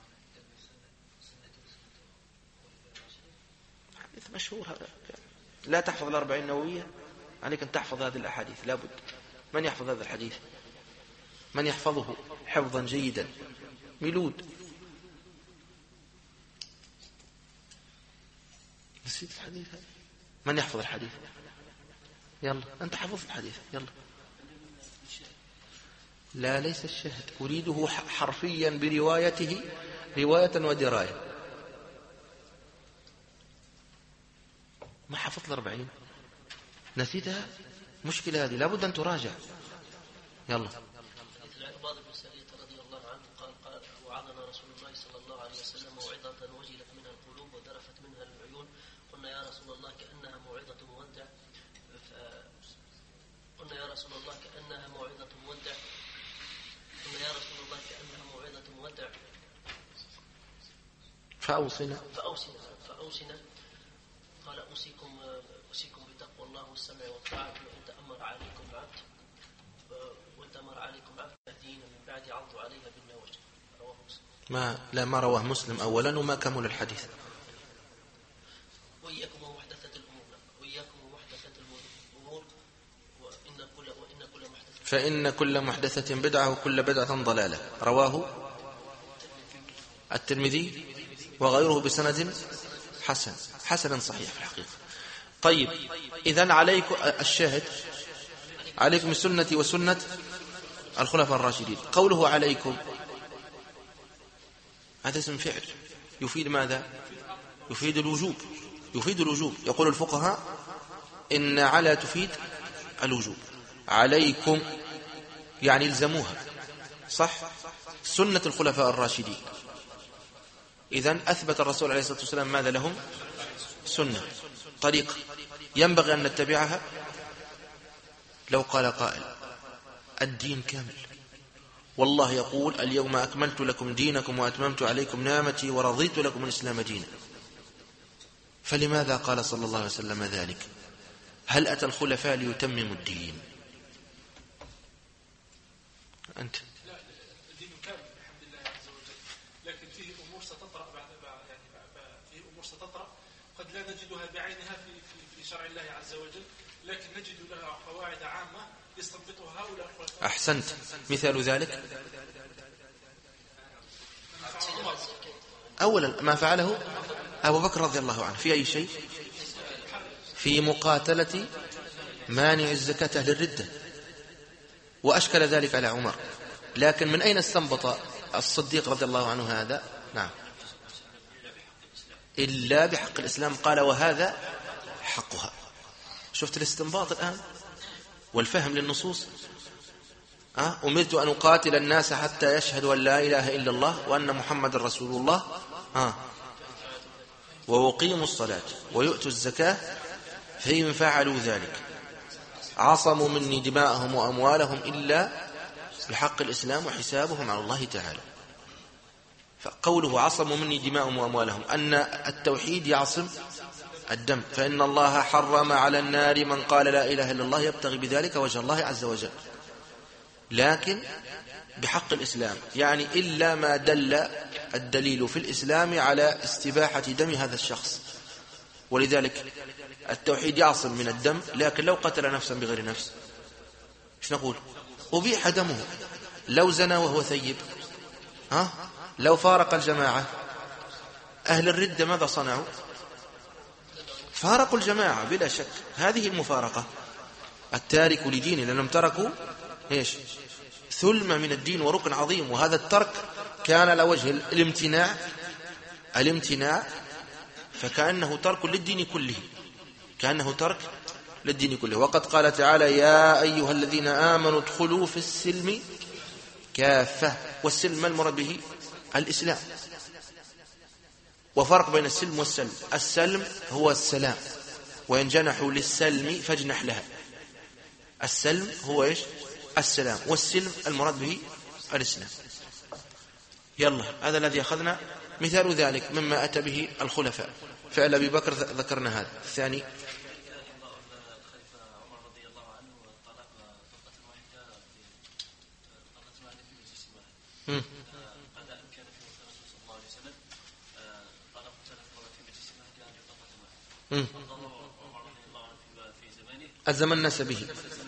حديث مشهور هذا، لا تحفظ الأربعين النووية، عليك أن تحفظ هذه الأحاديث لابد. من يحفظ هذا الحديث؟ من يحفظه حفظا جيدا ميلود؟ نسيت الحديث هذا. من يحفظ الحديث؟ يلا أنت حفظت الحديث يلا. لا ليس الشهد، أريده حرفيا بروايته رواية ودراية. ما حفظت الأربعين؟ نسيتها؟ مشكلة هذه لابد أن تراجع. يلا. العرباض بن سارية رضي الله عنه قال وعظنا رسول الله صلى الله عليه وسلم موعظة وجلت منها القلوب وذرفت منها العيون. قلنا يا رسول الله كأنها موعظة مودع. قلنا يا رسول الله كأنها موعظة مودع. قلنا يا رسول الله كأنها موعظة مودع. فأوصنا. قال أوصيكم بتقوى الله والسمع والطاعة وإن تأمر عليكم عبد دين من بعد عضوا عليها بالنواجذ. رواه مسلم. ما رواه مسلم أولا وما كمل الحديث. وإياكم ومحدثة الأمور فإن كل محدثة بدعة وكل بدعة ضلالة. رواه الترمذي وغيره بسند حسن صحيح في الحقيقة. طيب إذن عليكم الشاهد عليكم السنة وسنة الخلفاء الراشدين. قوله عليكم هذا اسم فعل يفيد ماذا؟ يفيد الوجوب. يقول الفقهاء إن على تفيد الوجوب. عليكم يعني الزموها، صح؟ سنة الخلفاء الراشدين. إذن أثبت الرسول عليه الصلاة والسلام ماذا لهم؟ سنة، طريقة ينبغي أن نتبعها. لو قال قائل الدين كامل، والله يقول اليوم أكملت لكم دينكم وأتممت عليكم نعمتي ورضيت لكم الإسلام دينا، فلماذا قال صلى الله عليه وسلم ذلك؟ هل أتى الخلفاء ليتمموا الدين؟ أنت لا، الدين كامل الحمد لله عز وجل، لكن فيه أمور ستطرأ فيه أمور ستطرأ قد لا نجدها بعينها في شرع الله عز وجل، لكن نجد لها قواعد عامة يستنبطها هؤلاء الخلفاء. أحسنت. مثال ذلك أولا ما فعله أبو بكر رضي الله عنه في أي شيء؟ في مقاتلة مانع الزكاة أهل الردة، وأشكل ذلك على عمر. لكن من أين استنبط الصديق رضي الله عنه هذا؟ نعم، إلا بحق الإسلام، قال وهذا حقها. شفت الاستنباط الآن والفهم للنصوص. أمرت أن أقاتل الناس حتى يشهدوا أن لا إله إلا الله وأن محمد رسول الله ويقيموا الصلاة ويؤتوا الزكاة، فإن فعلوا ذلك عصموا مني دماءهم وأموالهم إلا بحق الإسلام وحسابهم على الله تعالى. فقوله عصموا مني دماءهم وأموالهم أن التوحيد يعصم الدم، فإن الله حرم على النار من قال لا إله إلا الله يبتغي بذلك وجه الله عز وجل، لكن بحق الإسلام، يعني إلا ما دل الدليل في الإسلام على استباحة دم هذا الشخص. ولذلك التوحيد يعصم من الدم، لكن لو قتل نفسا بغير نفس ايش نقول؟ أبيح دمه. لو زنى وهو ثيب، لو فارق الجماعة، أهل الردة ماذا صنعوا؟ فارقوا الجماعة بلا شك. هذه المفارقة التارك لدينه، لأنهم تركوا إيش؟ ثلمة من الدين وركن عظيم. وهذا الترك كان على وجه الامتناع، فكأنه ترك للدين كله. وقد قال تعالى يا أيها الذين آمنوا ادخلوا في السلم كافة. والسلم المراد به الإسلام، وفرق بين السلم والسلم. السلم هو السلام، وإن جنحوا للسلم فاجنح لها. السلم هو إيش؟ السلام، والسلم المراد به الإسلام. يلا هذا الذي أخذنا مثال ذلك مما أتى به الخلفاء. فعل أبي بكر ذكرنا هذا. الثاني ألزم الناس به.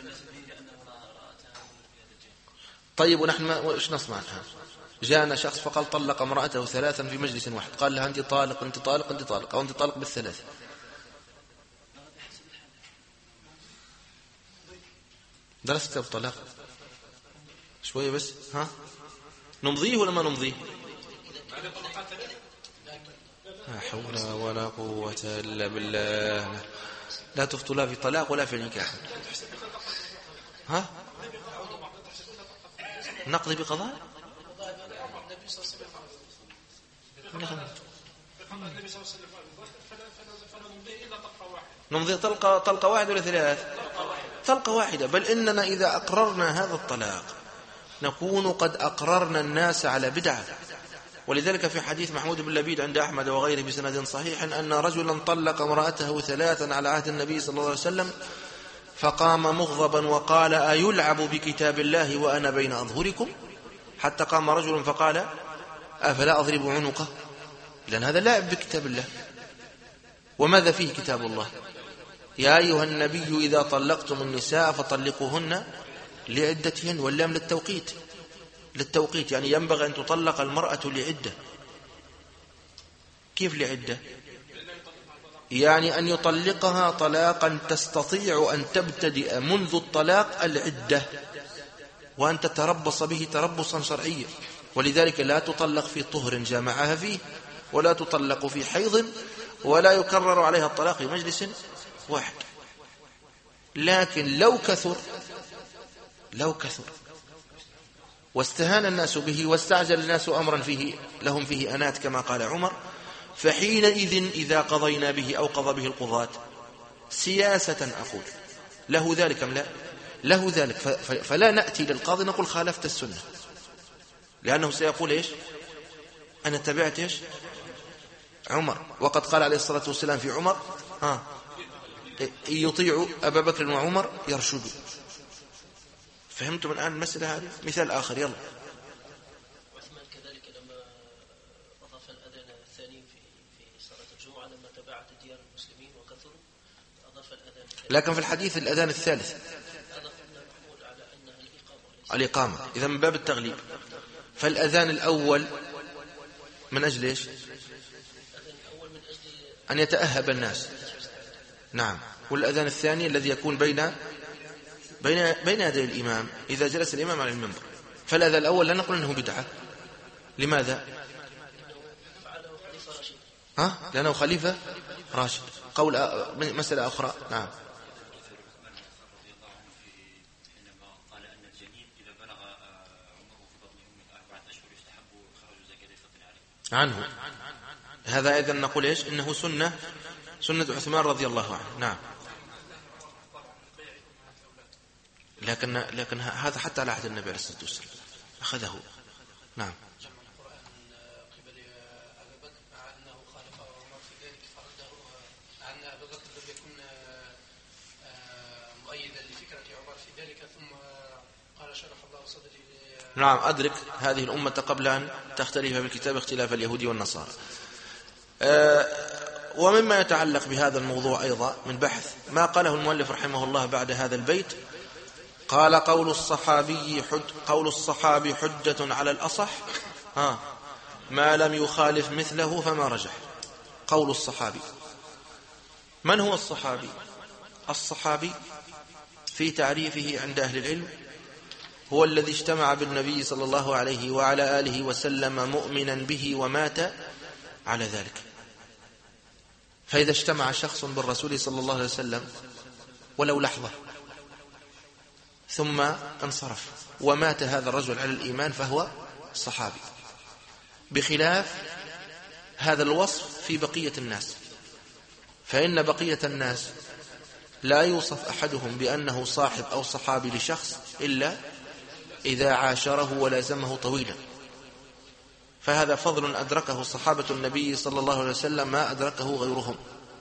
طيب ونحن إيش نصنع الآن؟ جاءنا شخص فقال طلق امرأته 3 في مجلس واحد، قال لها أنت طالق أنت طالق أنت طالق، أو أنت طالق بال3. درست كتاب الطلاق شوية بس، ها نمضيه ولا ما نمضيه؟ لا حول ولا قوة إلا بالله. لا تفتوا لا في طلاق ولا في نكاح. ها نقضي بقضاء نمضي طلقة واحدة ولا 3؟ طلقة واحدة. بل إننا إذا أقررنا هذا الطلاق نكون قد أقررنا الناس على بدعة. ولذلك في حديث محمود بن لبيد عند أحمد وغيره بسند صحيح أن رجلا طلق امرأته 3 على عهد النبي صلى الله عليه وسلم، فقام مغضبا وقال أيلعب بكتاب الله وأنا بين أظهركم؟ حتى قام رجل فقال أفلا أضرب عنقه؟ لأن هذا لاعب بكتاب الله. وماذا فيه كتاب الله؟ يا أيها النبي إذا طلقتم النساء فطلقوهن لعدتهن، واللام للتوقيت يعني ينبغي أن تطلق المرأة لعدة. كيف لعدة؟ يعني أن يطلقها طلاقا تستطيع أن تبتدئ منذ الطلاق العدة، وأن تتربص به تربصا شرعيا. ولذلك لا تطلق في طهر جامعها فيه، ولا تطلق في حيض، ولا يكرر عليها الطلاق في مجلس واحد. لكن لو كثر واستهان الناس به واستعجل الناس أمرا فيه لهم فيه أنات كما قال عمر، فحينئذ إذا قضينا به أو قضى به القضاة سياسة أقول له ذلك أم لا؟ له ذلك. فلا نأتي للقاضي نقول خالفت السنة، لأنه سيقول إيش؟ أنا تبعت إيش؟ عمر. وقد قال عليه الصلاة والسلام في عمر يطيع أبا بكر وعمر يرشدوا. فهمتم الآن المسألة هذه؟ مثال آخر يلا. عثمان كذلك لما أضاف الأذان الثاني في صلاة الجمعة لما تباعت ديار المسلمين وكثروا أضاف الأذان الثاني. لكن في الحديث الأذان الثالث هذا محمول على أنها الإقامة، إذا من باب التغليب. فالأذان الأول من أجل إيش؟ أن يتأهب الناس. نعم. والأذان الثاني الذي يكون بين يدي الإمام إذا جلس الإمام على المنبر. فالأذان الأول لا نقول أنه بدعة. لماذا؟ لأنه خليفة راشد. قول مسألة أخرى. نعم. عنه هذا أيضا نقول إيش؟ إنه سنة عثمان رضي الله عنه. نعم. لكن هذا حتى على عهد النبي عليه الصلاة والسلام أخذه. نعم. قبل أبي بكر مع أنه خالف عمر في ذلك فرده عن أبي بكر لم يكن مؤيدا لفكرة عمر في ذلك، ثم قال شرح الله صدري. نعم. أدرك هذه الأمة قبل أن تختلف بالكتاب اختلاف اليهود والنصارى. ومما يتعلق بهذا الموضوع أيضا من بحث ما قاله المؤلف رحمه الله بعد هذا البيت، قال قول الصحابي حجة على الأصح ما لم يخالف مثله فما رجح. قول الصحابي. من هو الصحابي؟ الصحابي في تعريفه عند أهل العلم هو الذي اجتمع بالنبي صلى الله عليه وعلى آله وسلم مؤمنا به ومات على ذلك. فإذا اجتمع شخص بالرسول صلى الله عليه وسلم ولو لحظة ثم انصرف ومات هذا الرجل على الإيمان فهو صحابي، بخلاف هذا الوصف في بقية الناس. فإن بقية الناس لا يوصف أحدهم بأنه صاحب أو صحابي لشخص إلا إذا عاشره ولازمه طويلا. فهذا فضل أدركه صحابة النبي صلى الله عليه وسلم ما أدركه غيرهم.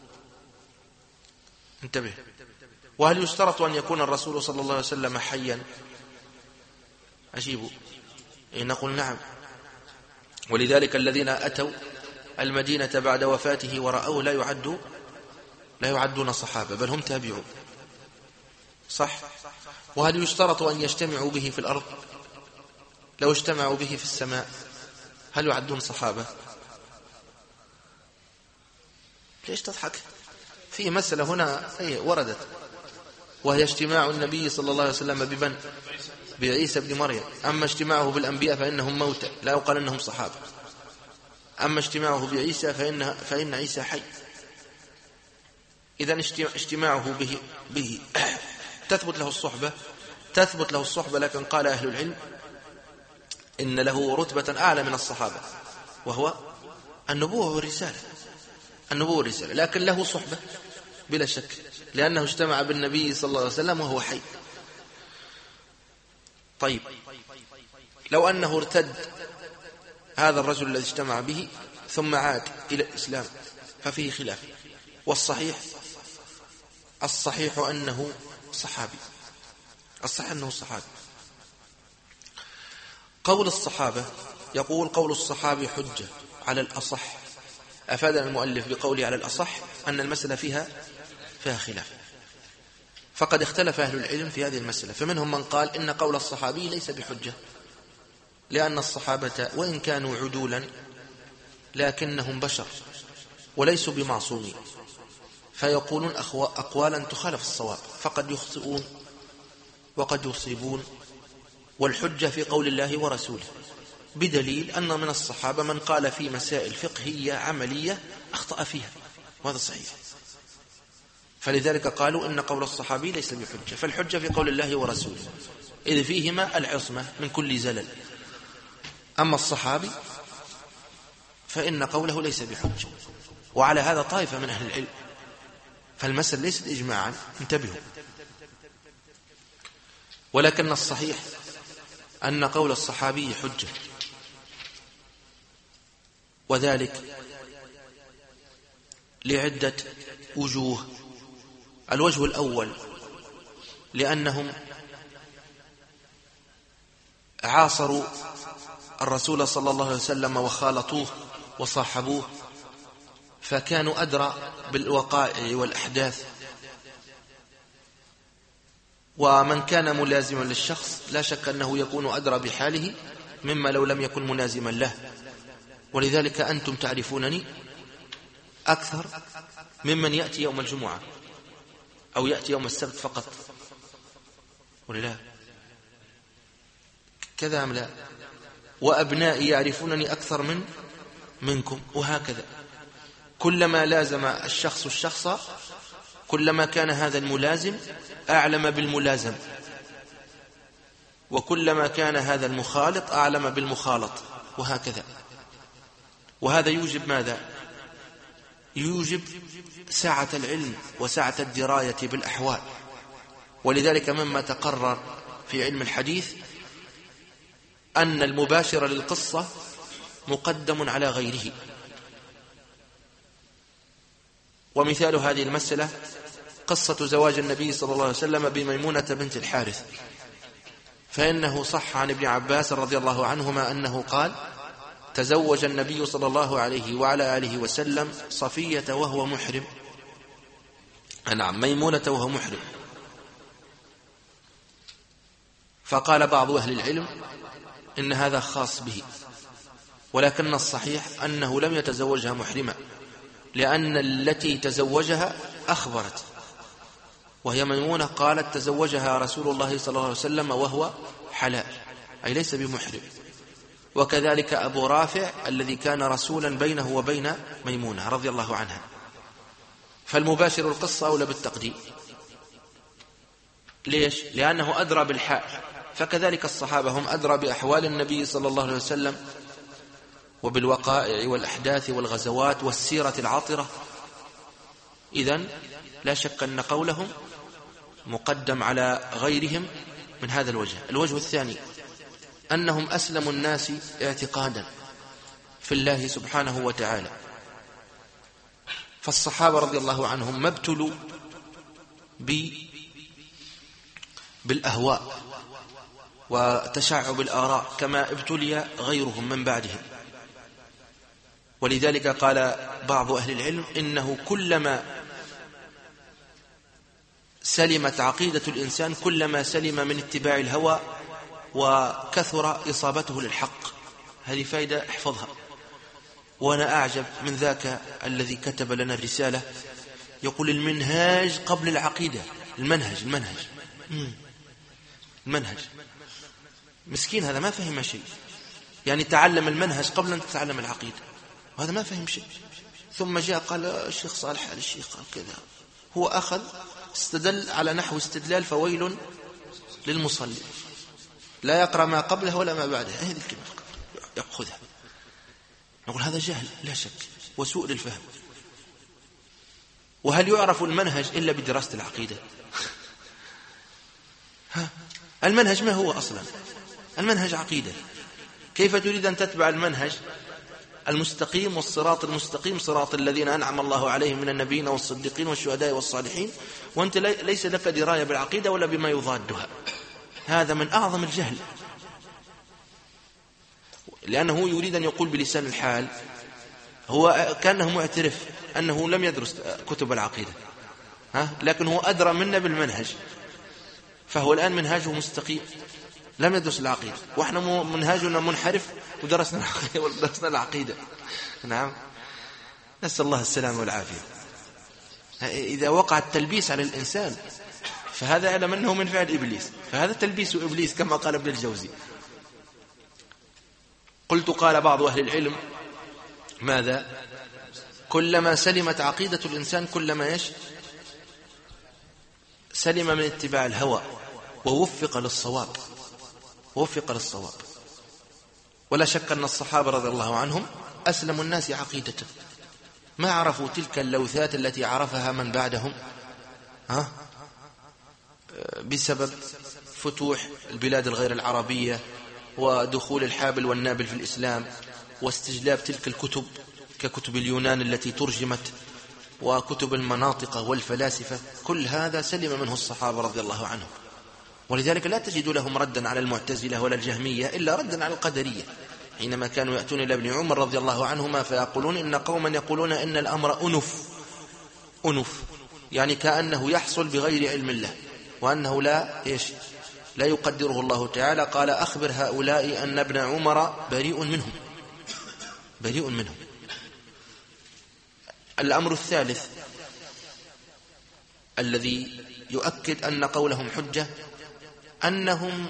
انتبه. وهل يشترط أن يكون الرسول صلى الله عليه وسلم حيا؟ أجيبوا. نقول نعم. ولذلك الذين أتوا المدينة بعد وفاته ورأوه لا يعدون صحابة، بل هم تابعون. صح؟ وهل يشترط أن يجتمعوا به في الأرض؟ لو اجتمعوا به في السماء هل يعدون صحابة؟ ليش تضحك؟ في مسألة هنا وردت، وهي اجتماع النبي صلى الله عليه وسلم بعيسى بن مريم. أما اجتماعه بالأنبياء فإنهم موتى، لا يقال أنهم صحابة. أما اجتماعه بعيسى فإن عيسى حي. إذن اجتماعه به تثبت له الصحبة، لكن قال أهل العلم إن له رتبة أعلى من الصحابة، وهو النبوة والرسالة، لكن له صحبة بلا شك، لأنه اجتمع بالنبي صلى الله عليه وسلم وهو حي. طيب، لو أنه ارتد هذا الرجل الذي اجتمع به ثم عاد إلى الإسلام ففيه خلاف، والصحيح أنه صحابي. قول الصحابة، يقول قول الصحابي حجة على الأصح. أفادنا المؤلف بقوله على الأصح أن المسألة فيها خلاف، فقد اختلف أهل العلم في هذه المسألة. فمنهم من قال إن قول الصحابي ليس بحجة، لأن الصحابة وإن كانوا عدولا لكنهم بشر وليسوا بمعصومين، فيقولون أقوالا تخالف الصواب، فقد يخطئون وقد يصيبون، والحجة في قول الله ورسوله، بدليل أن من الصحابة من قال في مسائل فقهية عملية أخطأ فيها، وهذا صحيح. فلذلك قالوا إن قول الصحابي ليس بحجة، فالحجة في قول الله ورسوله، إذ فيهما العصمة من كل زلل. أما الصحابي فإن قوله ليس بحجة، وعلى هذا طائفة من أهل العلم، فالمسألة ليست إجماعا، انتبهوا. ولكن الصحيح أن قول الصحابي حجة، وذلك لعدة وجوه. الوجه الأول لأنهم عاصروا الرسول صلى الله عليه وسلم وخالطوه وصاحبوه، فكانوا أدرى بالوقائع والأحداث. ومن كان ملازما للشخص لا شك أنه يكون أدرى بحاله مما لو لم يكن ملازما له. ولذلك أنتم تعرفونني أكثر ممن يأتي يوم الجمعة أو يأتي يوم السبت فقط، ولا كذا أم لا؟ وأبنائي يعرفونني أكثر منكم، وهكذا. كلما لازم الشخص كلما كان هذا الملازم أعلم بالملازم، وكلما كان هذا المخالط أعلم بالمخالط، وهكذا. وهذا يوجب ماذا؟ يوجب سعة العلم وسعة الدراية بالأحوال. ولذلك مما تقرر في علم الحديث أن المباشر للقصة مقدم على غيره. ومثال هذه المسألة قصة زواج النبي صلى الله عليه وسلم بميمونة بنت الحارث، فإنه صح عن ابن عباس رضي الله عنهما أنه قال: تزوج النبي صلى الله عليه وعلى آله وسلم صفية وهو محرم، نعم، ميمونة وهو محرم. فقال بعض أهل العلم إن هذا خاص به، ولكن الصحيح أنه لم يتزوجها محرمة، لأن التي تزوجها أخبرت، وهي ميمونة قالت: تزوجها رسول الله صلى الله عليه وسلم وهو حلال، أي ليس بمحرم. وكذلك أبو رافع الذي كان رسولا بينه وبين ميمونة رضي الله عنها. فالمباشر القصة أولى بالتقديم. ليش؟ لأنه أدرى بالحال. فكذلك الصحابة هم أدرى بأحوال النبي صلى الله عليه وسلم وبالوقائع والأحداث والغزوات والسيرة العطرة. إذن لا شك أن قولهم مقدم على غيرهم من هذا الوجه. الوجه الثاني أنهم أسلم الناس اعتقادا في الله سبحانه وتعالى. فالصحابة رضي الله عنهم ما ابتلوا بالأهواء وتشعب الآراء كما ابتلي غيرهم من بعدهم. ولذلك قال بعض أهل العلم إنه كلما سلمت عقيدة الإنسان كلما سلم من اتباع الهوى وكثر إصابته للحق. هذه فائدة احفظها. وأنا أعجب من ذاك الذي كتب لنا الرسالة يقول المنهاج قبل العقيدة. المنهج مسكين، هذا ما فهم شيء. يعني تعلم المنهج قبل أن تتعلم العقيدة، وهذا ما فهم شيء. ثم جاء قال الشيخ صالح على الشيخ قال كذا، هو أخذ استدل على نحو استدلال فويل للمصلي، لا يقرأ ما قبله ولا ما بعده. هذه الكلمة يأخذها. نقول هذا جهل لا شك وسوء للفهم. وهل يعرف المنهج إلا بدراسة العقيدة؟ المنهج ما هو أصلا؟ المنهج عقيدة. كيف تريد أن تتبع المنهج المستقيم والصراط المستقيم صراط الذين أنعم الله عليهم من النبيين والصديقين والشهداء والصالحين وأنت ليس لك دراية بالعقيدة ولا بما يضادها؟ هذا من أعظم الجهل، لأنه يريد أن يقول بلسان الحال، هو كأنه معترف أنه لم يدرس كتب العقيدة، لكن هو أدرى منا بالمنهج، فهو الآن منهاجه مستقيم، لم يدرس العقيدة، وإحنا منهاجنا منحرف ودرسنا العقيدة. نعم، نسأل الله السلامة والعافية. إذا وقع التلبيس على الإنسان فهذا يعلم أنه من فعل إبليس، فهذا تلبيس إبليس كما قال ابن الجوزي. قلت قال بعض أهل العلم ماذا؟ كلما سلمت عقيدة الإنسان كلما سلم من اتباع الهوى ووفق للصواب. ولا شك أن الصحابة رضي الله عنهم أسلم الناس عقيدة، ما عرفوا تلك اللوثات التي عرفها من بعدهم بسبب فتوح البلاد الغير العربية ودخول الحابل والنابل في الإسلام واستجلاب تلك الكتب ككتب اليونان التي ترجمت وكتب المناطق والفلاسفة. كل هذا سلم منه الصحابة رضي الله عنهم، ولذلك لا تجد لهم ردا على المعتزلة ولا الجهمية إلا ردا على القدرية، حينما كانوا يأتون إلى ابن عمر رضي الله عنهما فيقولون إن قوما يقولون إن الأمر أنف، يعني كأنه يحصل بغير علم الله وأنه لا يقدره الله تعالى. قال أخبر هؤلاء أن ابن عمر بريء منهم. الأمر الثالث الذي يؤكد أن قولهم حجة أنهم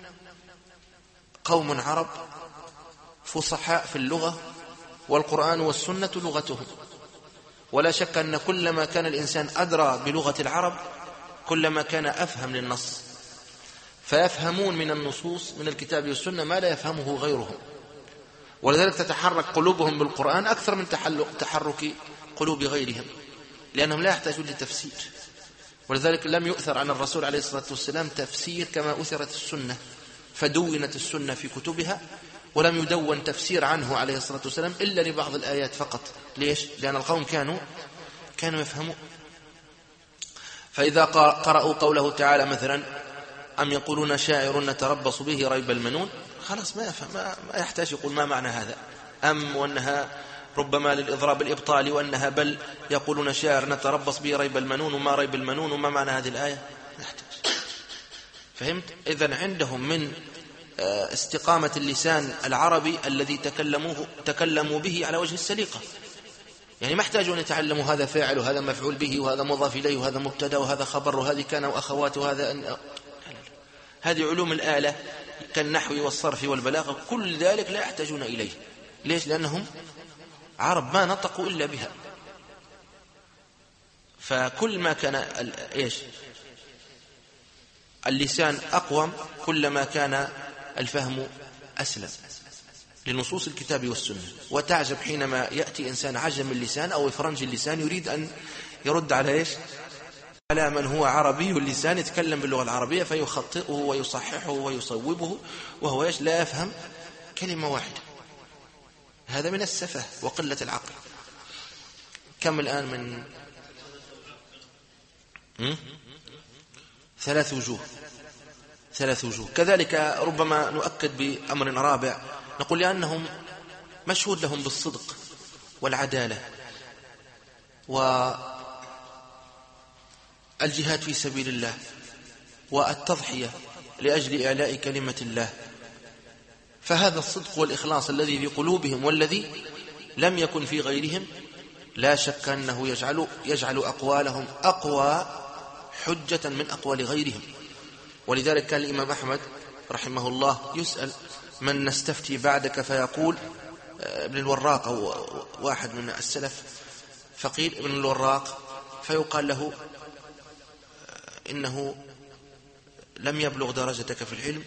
قوم عرب فصحاء في اللغة والقرآن والسنة لغتهم، ولا شك أن كلما كان الإنسان أدرى بلغة العرب كلما كان أفهم للنص، فيفهمون من النصوص من الكتاب والسنة ما لا يفهمه غيرهم، ولذلك تتحرك قلوبهم بالقرآن أكثر من تحرك قلوب غيرهم، لأنهم لا يحتاجون لتفسير. ولذلك لم يؤثر عن الرسول عليه الصلاة والسلام تفسير كما أثرت السنة، فدونت السنة في كتبها، ولم يدون تفسير عنه عليه الصلاة والسلام إلا لبعض الآيات فقط. ليش؟ لأن القوم كانوا يفهمون. فإذا قرأوا قوله تعالى مثلا أم يقولون شاعر نتربص به ريب المنون، خلاص ما يفهم، ما يحتاج يقول ما معنى هذا، أم وأنها ربما للإضراب الإبطالي، وأنها بل يقولون شاعر نتربص به ريب المنون، وما ريب المنون وما معنى هذه الآية، نحتاج. فهمت؟ إذن عندهم من استقامة اللسان العربي الذي تكلموا به على وجه السليقة، يعني ما احتاجوا أن يتعلموا هذا فاعل وهذا مفعول به وهذا مضاف إليه وهذا مبتدا وهذا خبر وهذه كان وأخوات وهذا هذه علوم الآلة كالنحو والصرف والبلاغة، كل ذلك لا يحتاجون إليه. ليش؟ لأنهم عرب ما نطقوا إلا بها. فكل ما كان اللسان أقوم كلما كان الفهم أسلم لنصوص الكتاب والسنة. وتعجب حينما يأتي إنسان عجم اللسان أو فرنج اللسان يريد أن يرد على على من هو عربي اللسان يتكلم باللغة العربية فيخطئه ويصححه ويصوبه وهو لا يفهم كلمة واحدة. هذا من السفه وقلة العقل. كم الآن من 3 وجوه. كذلك ربما نؤكد بأمر رابع، نقول لأنهم مشهود لهم بالصدق والعدالة الجهاد في سبيل الله والتضحية لأجل إعلاء كلمة الله، فهذا الصدق والإخلاص الذي في قلوبهم والذي لم يكن في غيرهم لا شك أنه يجعل أقوالهم أقوى حجة من أقوال غيرهم. ولذلك كان الإمام أحمد رحمه الله يسأل: من نستفتي بعدك؟ فيقول ابن الوراق أو واحد من السلف، فقيل ابن الوراق، فيقال له: إنه لم يبلغ درجتك في العلم،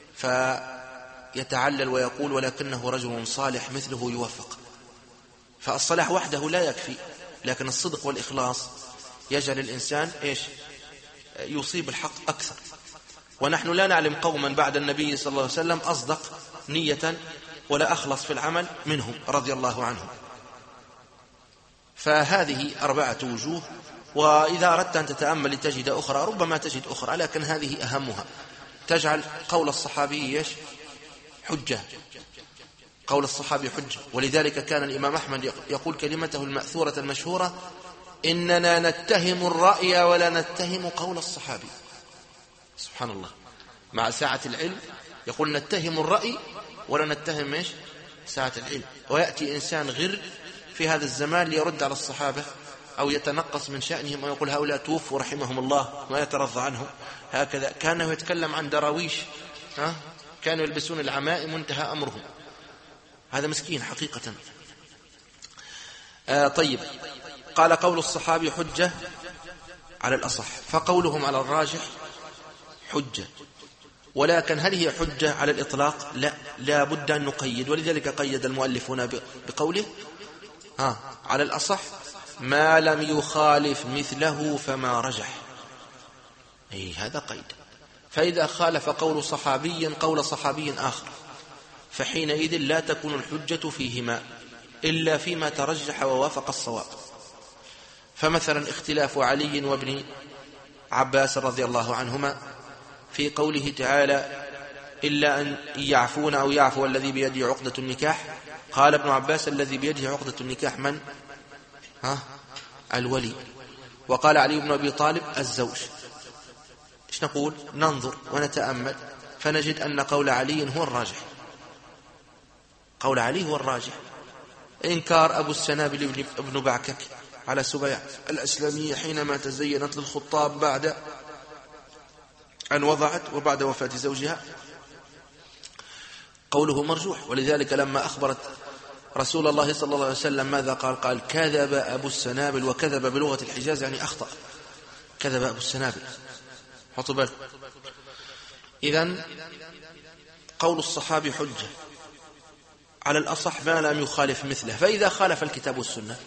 فيتعلل ويقول: ولكنه رجل صالح مثله يوفق. فالصلاح وحده لا يكفي، لكن الصدق والإخلاص يجعل الإنسان يصيب الحق أكثر. ونحن لا نعلم قوما بعد النبي صلى الله عليه وسلم أصدق نية ولا أخلص في العمل منهم رضي الله عنهم. فهذه 4 وجوه، وإذا أردت أن تتأمل لتجد أخرى ربما تجد أخرى، لكن هذه أهمها. تجعل قول الصحابي حجة، قول الصحابي حجة. ولذلك كان الإمام أحمد يقول كلمته المأثورة المشهورة: إننا نتهم الرأي ولا نتهم قول الصحابي. سبحان الله، مع ساعة العلم يقول نتهم الرأي ولا نتهم ساعة العلم. ويأتي إنسان غير في هذا الزمان ليرد على الصحابة أو يتنقص من شأنهم ويقول هؤلاء توفوا رحمهم الله ما يترضى عنهم. هكذا كانه يتكلم عن دراويش، كانوا يلبسون العمائم منتهى أمرهم. هذا مسكين حقيقة. طيب، قال قول الصحابي حجة على الأصح، فقولهم على الراجح حجة. ولكن هل هي حجة على الإطلاق؟ لا بد أن نقيد. ولذلك قيد المؤلفون بقوله على الأصح ما لم يخالف مثله فما رجح. هذا قيد. فإذا خالف قول صحابي قول صحابي آخر فحينئذ لا تكون الحجة فيهما إلا فيما ترجح ووافق الصواب. فمثلا اختلاف علي وابن عباس رضي الله عنهما في قوله تعالى: إلا أن يعفون أو يعفو الذي بيده عقدة النكاح. قال ابن عباس: الذي بيده عقدة النكاح من؟ الولي. وقال علي بن أبي طالب: الزوج. إيش نقول؟ ننظر ونتأمل فنجد أن قول علي هو الراجح. قول علي هو الراجح. إنكار أبو السنابل ابن بعكك على سبيع الأسلمية حينما تزينت للخطاب بعد أن وضعت وبعد وفاة زوجها، قوله مرجوح. ولذلك لما أخبرت رسول الله صلى الله عليه وسلم ماذا قال؟ قال: كذب أبو السنابل. وكذب بلغة الحجاز يعني أخطأ، كذب أبو السنابل. حطوا بالكم. إذن قول الصحابي حجة على الأصح ما لم يخالف مثله. فإذا خالف الكتاب والسنة،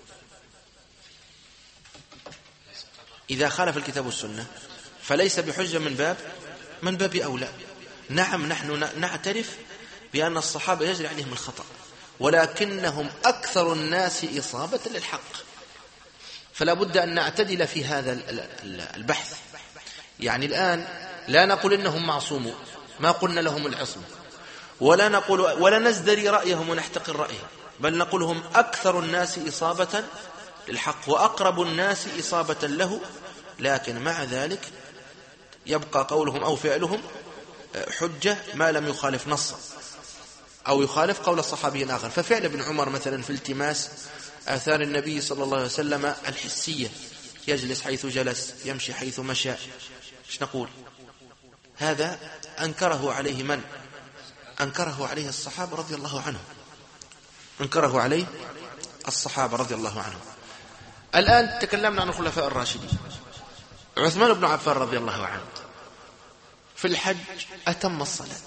إذا خالف الكتاب والسنة فليس بحجة من باب أولى. نعم، نحن نعترف بأن الصحابة يجري عليهم الخطأ، ولكنهم أكثر الناس إصابة للحق، فلا بد أن نعتدل في هذا البحث. يعني الآن لا نقول إنهم معصومون، ما قلنا لهم العصمة، ولا نزدري رأيهم ونحتقر رأيهم، بل نقول هم أكثر الناس إصابة للحق وأقرب الناس إصابة له. لكن مع ذلك يبقى قولهم أو فعلهم حجة ما لم يخالف نصا أو يخالف قول صحابي آخر. ففعل ابن عمر مثلا في التماس آثار النبي صلى الله عليه وسلم الحسية، يجلس حيث جلس، يمشي حيث مشى، ايش نقول؟ هذا أنكره عليه من؟ أنكره عليه الصحابة رضي الله عنهم، أنكره عليه الصحابة رضي الله عنهم. الآن تكلمنا عن الخلفاء الراشدين. عثمان بن عفان رضي الله عنه في الحج أتم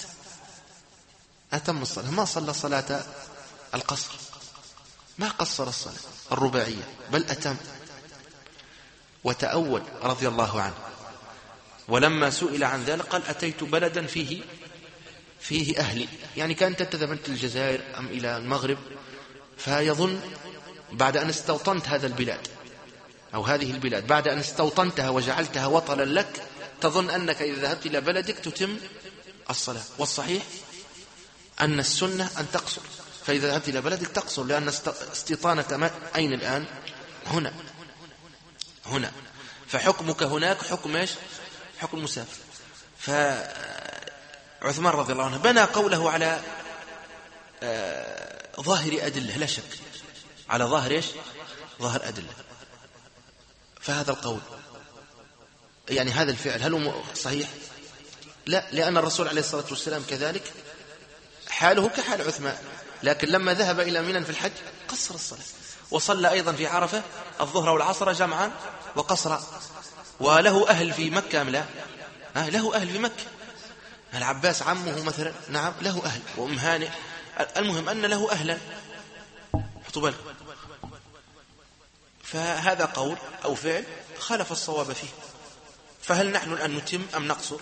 الصلاة، ما صلى صلاة القصر، ما قصر الصلاة الرباعية، بل أتم وتأول رضي الله عنه. ولما سئل عن ذلك قال: أتيت بلدا فيه أهلي، يعني كانت تذهب أنت الجزائر أم إلى المغرب، فيظن بعد أن استوطنت هذا البلاد أو هذه البلاد، بعد أن استوطنتها وجعلتها وطنا لك، تظن أنك إذا ذهبت إلى بلدك تتم الصلاة. والصحيح أن السنة أن تقصر، فإذا ذهبت إلى بلدك تقصر، لأن استيطانك أين الآن؟ هنا. فحكمك هناك حكم إيش؟ حكم المسافر. فعثمان رضي الله عنه بنى قوله على ظاهر أدلة، لا شك على ظاهر إيش؟ ظاهر أدلة. فهذا القول يعني هذا الفعل هل هو صحيح؟ لا، لأن الرسول عليه الصلاة والسلام كذلك حاله كحال عثمان، لكن لما ذهب إلى منى في الحج قصر الصلاة، وصلى أيضا في عرفة الظهر والعصر جمعا وقصرا. وله أهل في مكة أم لا؟ له أهل في مكة. العباس عمه مثلا، نعم له أهل، وأم هانئ، المهم أن له أهلا. حطوا بالكم. فهذا قول أو فعل خالف الصواب فيه. فهل نحن الآن نتم أم نقصر؟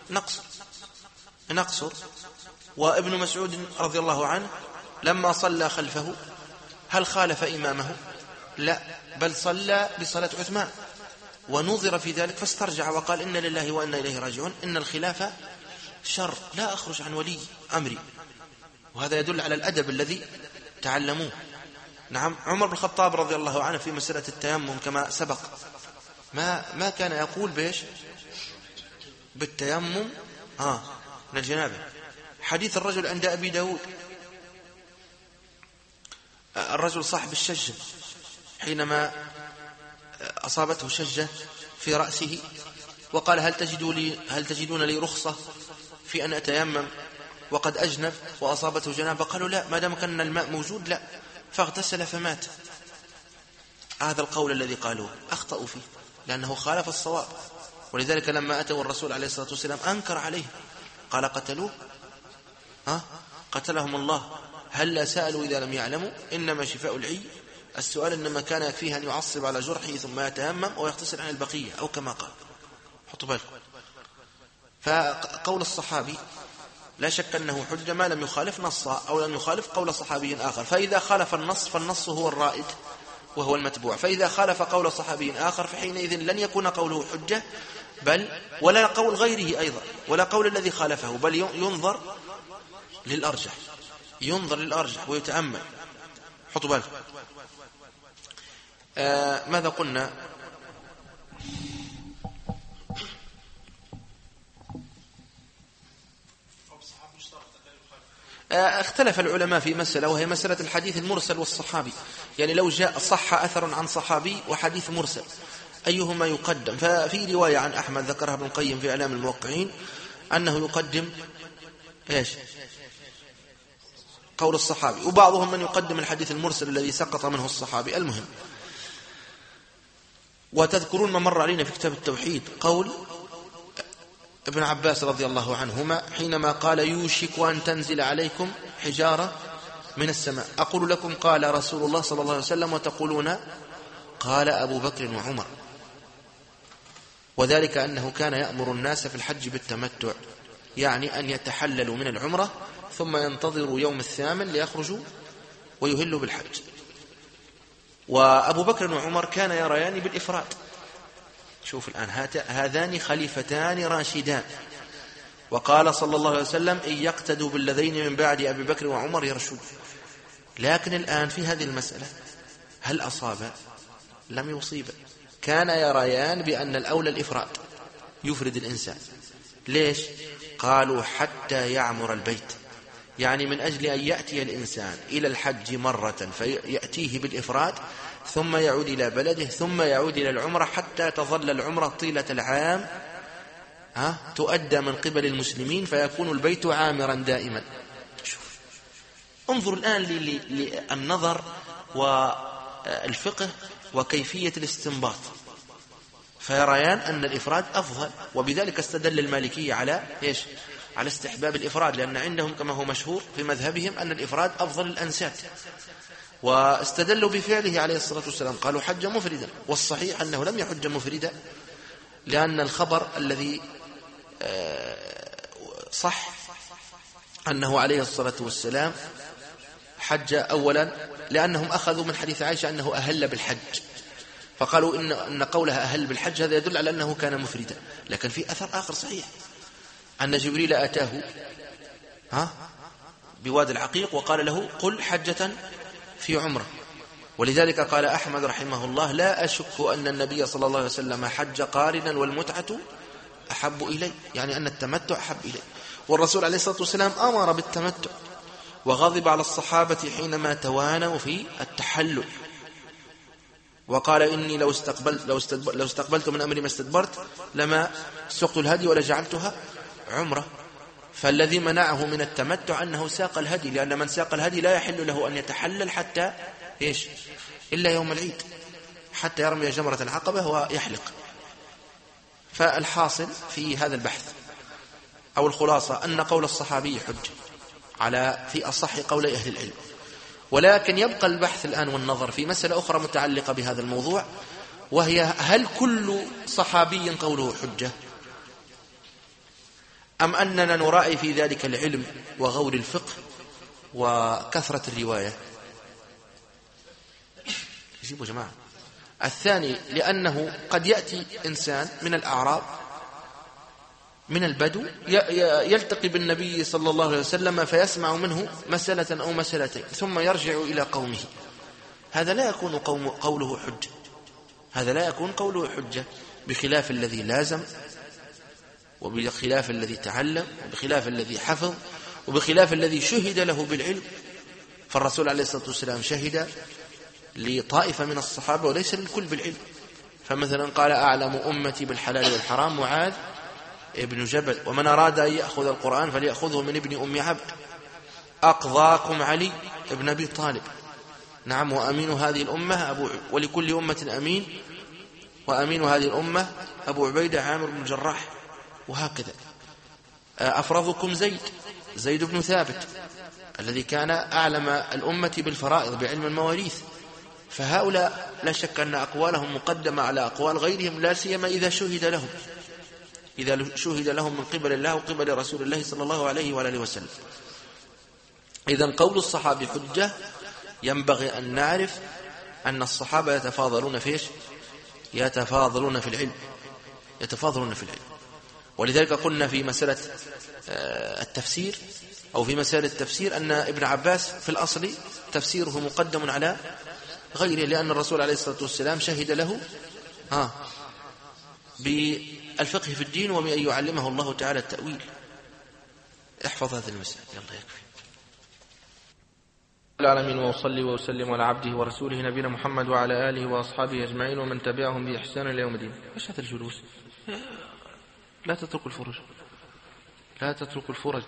نقصر. وابن مسعود رضي الله عنه لما صلى خلفه هل خالف إمامه؟ لا، بل صلى بصلاة عثمان، ونظر في ذلك فاسترجع وقال إن لله وإنا إليه راجعون، إن الخلافة شر، لا أخرج عن ولي أمري. وهذا يدل على الأدب الذي تعلموه. نعم، عمر بن الخطاب رضي الله عنه في مسألة التيمم كما سبق ما كان يقول بيش بالتيمم من الجنابة. حديث الرجل عند أبي داود، الرجل صاحب الشجة حينما أصابته شجة في رأسه وقال هل تجدون لي رخصة في أن أتيمم وقد أجنب وأصابته جنابة؟ قالوا لا، ما دام كان الماء موجود لا، فاغتسل فمات. هذا القول الذي قالوه أخطأوا فيه لأنه خالف الصواب. ولذلك لما أتوا الرسول عليه الصلاة والسلام أنكر عليه، قال قتلوه قتلهم الله، هل سألوا إذا لم يعلموا؟ إنما شفاء العي السؤال، إنما كان يكفيه أن يعصب على جرحه ثم يتيمم ويغتسل عن البقية أو كما قال. حطوا بالكم. فقول الصحابي لا شك أنه حجة ما لم يخالف نصا أو لم يخالف قول صحابي آخر. فإذا خالف النص فالنص هو الرائد وهو المتبوع، فإذا خالف قول صحابي آخر فحينئذ لن يكون قوله حجة، بل ولا قول غيره أيضا، ولا قول الذي خالفه، بل ينظر للأرجح ويتأمل. حطوا بالكم. ماذا قلنا؟ اختلف العلماء في مسألة، وهي مسألة الحديث المرسل والصحابي. يعني لو جاء صح أثر عن صحابي وحديث مرسل أيهما يقدم؟ ففي رواية عن أحمد ذكرها ابن القيم في إعلام الموقعين أنه يقدم قول الصحابي، وبعضهم من يقدم الحديث المرسل الذي سقط منه الصحابي. المهم، وتذكرون ما مر علينا في كتاب التوحيد قول ابن عباس رضي الله عنهما حينما قال يوشك أن تنزل عليكم حجارة من السماء، أقول لكم قال رسول الله صلى الله عليه وسلم وتقولون قال أبو بكر وعمر. وذلك أنه كان يأمر الناس في الحج بالتمتع، يعني أن يتحللوا من العمرة ثم ينتظروا يوم الثامن ليخرجوا ويهلوا بالحج. وأبو بكر وعمر كان يريان بالإفراد. شوف الآن، هذان خليفتان راشدان، وقال صلى الله عليه وسلم إن يقتدوا بالذين من بعد أبي بكر وعمر يرشد. لكن الآن في هذه المسألة هل أصاب؟ لم يصيب. كان يريان بأن الأولى الإفراد، يفرد الإنسان. ليش؟ قالوا حتى يعمر البيت، يعني من أجل أن يأتي الإنسان إلى الحج مرة فيأتيه بالإفراد ثم يعود إلى بلده ثم يعود إلى العمرة حتى تظل العمرة طيلة العام تؤدى من قبل المسلمين، فيكون البيت عامرا دائما. انظر الآن للنظر والفقه وكيفية الاستنباط. فيريان أن الإفراد أفضل، وبذلك استدل المالكية على على استحباب الإفراد، لأن عندهم كما هو مشهور في مذهبهم أن الإفراد أفضل الأنسات، واستدلوا بفعله عليه الصلاة والسلام، قالوا حج مفردا. والصحيح أنه لم يحج مفردا، لأن الخبر الذي صح أنه عليه الصلاة والسلام حج أولا، لأنهم أخذوا من حديث عائشة أنه أهل بالحج، فقالوا إن قولها أهل بالحج هذا يدل على أنه كان مفردا. لكن في أثر آخر صحيح أن جبريل أتاه بوادي العقيق وقال له قل حجة في عمرة، ولذلك قال أحمد رحمه الله: لا أشك أن النبي صلى الله عليه وسلم حج قارنا والمتعة أحب إلي، يعني أن التمتع أحب إلي. والرسول عليه الصلاة والسلام أمر بالتمتع، وغضب على الصحابة حينما توانوا في التحلل، وقال: إني لو استقبلت من أمري ما استدبرت لما سقت الهدي ولا جعلتها عمرة. فالذي منعه من التمتع أنه ساق الهدي، لأن من ساق الهدي لا يحل له أن يتحلل حتى إيش؟ إلا يوم العيد، حتى يرمي جمرة العقبة ويحلق. فالحاصل في هذا البحث أو الخلاصة أن قول الصحابي حجة على في أصح قولي أهل العلم. ولكن يبقى البحث الآن والنظر في مسألة أخرى متعلقة بهذا الموضوع، وهي: هل كل صحابي قوله حجة، أم أننا نراعي في ذلك العلم وغور الفقه وكثرة الرواية؟ جيبوا جماعة. الثاني، لأنه قد يأتي إنسان من الأعراب من البدو يلتقي بالنبي صلى الله عليه وسلم فيسمع منه مسألة أو مسألتين ثم يرجع إلى قومه، هذا لا يكون قوله حجة، هذا لا يكون قوله حجة، بخلاف الذي لازم، وبخلاف الذي تعلم، وبخلاف الذي حفظ، وبخلاف الذي شهد له بالعلم. فالرسول عليه الصلاة والسلام شهد لطائفة من الصحابة وليس للكل بالعلم. فمثلا قال: أعلم أمتي بالحلال والحرام معاذ ابن جبل، ومن أراد أن يأخذ القرآن فليأخذه من ابن أم عبد. أقضاكم علي ابن أبي طالب. نعم، وأمين هذه الأمة ولكل أمة أمين، وأمين هذه الأمة أبو عبيدة عامر بن الجراح. وهكذا. أفرضكم زيد بن ثابت الذي كان أعلم الأمة بالفرائض بعلم المواريث. فهؤلاء لا شك أن أقوالهم مقدمة على أقوال غيرهم، لا سيما إذا شهد لهم من قبل الله وقبل رسول الله صلى الله عليه وآله وسلم. إذن قول الصحابي حجة، ينبغي أن نعرف أن الصحابة يتفاضلون في العلم. ولذلك قلنا في مسألة التفسير أو في مسألة التفسير أن ابن عباس في الأصل تفسيره مقدم على غيره، لأن الرسول عليه الصلاة والسلام شهد له بالفقه في الدين وبأن يعلمه الله تعالى التأويل. احفظ هذه المسألة. يلا يكفي. العالمين، وأصلي وأسلم على عبده ورسوله نبينا محمد وعلى آله وأصحابه أجمعين ومن تبعهم بإحسان إلى يوم الدين. ايش هذا الجلوس؟ لا تتركوا الفرج.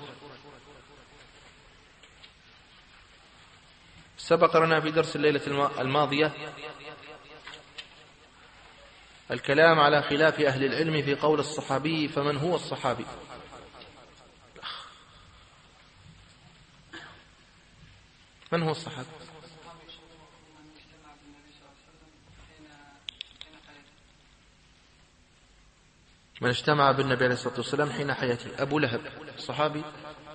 سبق لنا في درس الليلة الماضية الكلام على خلاف أهل العلم في قول الصحابي. فمن هو الصحابي؟ من هو الصحابي؟ من اجتمع بالنبي عليه الصلاة والسلام حين حياته. أبو لهب صحابي؟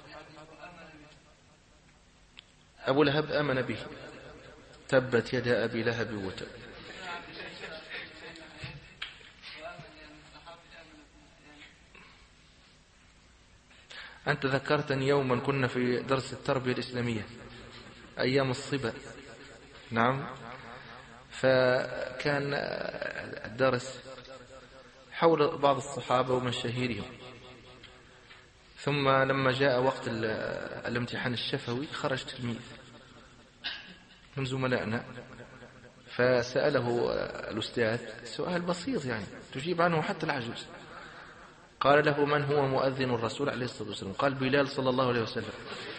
أبو لهب آمن به. تبت يدا أبي لهب وتب. أنت ذكرتني يوما كنا في درس التربية الإسلامية أيام الصبا. نعم. فكان الدرس حول بعض الصحابة ومشاهيرهم، ثم لما جاء وقت الامتحان الشفوي خرج تلميذ من زملائنا فسأله الأستاذ سؤال بسيط يعني تجيب عنه حتى العجوز. قال له: من هو مؤذن الرسول عليه الصلاة والسلام؟ قال: بلال صلى الله عليه وسلم.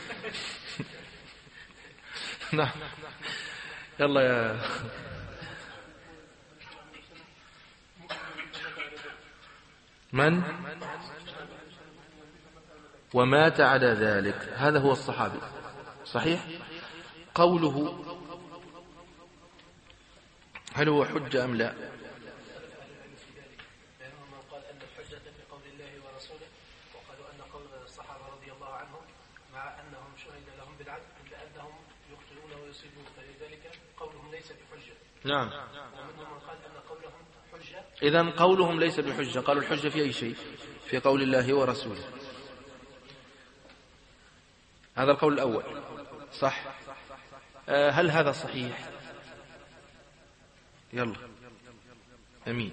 نعم. يلا يا من ومات على ذلك، هذا هو الصحابي. صحيح. قوله هل هو حجة أم لا؟ بينهم قال أن الحجة في قول الله ورسوله، وقالوا أن قول الصحابة رضي الله عنهم مع أنهم شهد لهم بالعدل إلا أنهم يقتلون ويصيبون، فلذلك قولهم ليس بحجة. نعم. ومنهم من قال أن قولهم حجة. إذن قولهم ليس بحجة. قالوا الحجة في أي شيء؟ في قول الله ورسوله. هذا القول الأول صح. هل هذا صحيح؟ يلا أمين.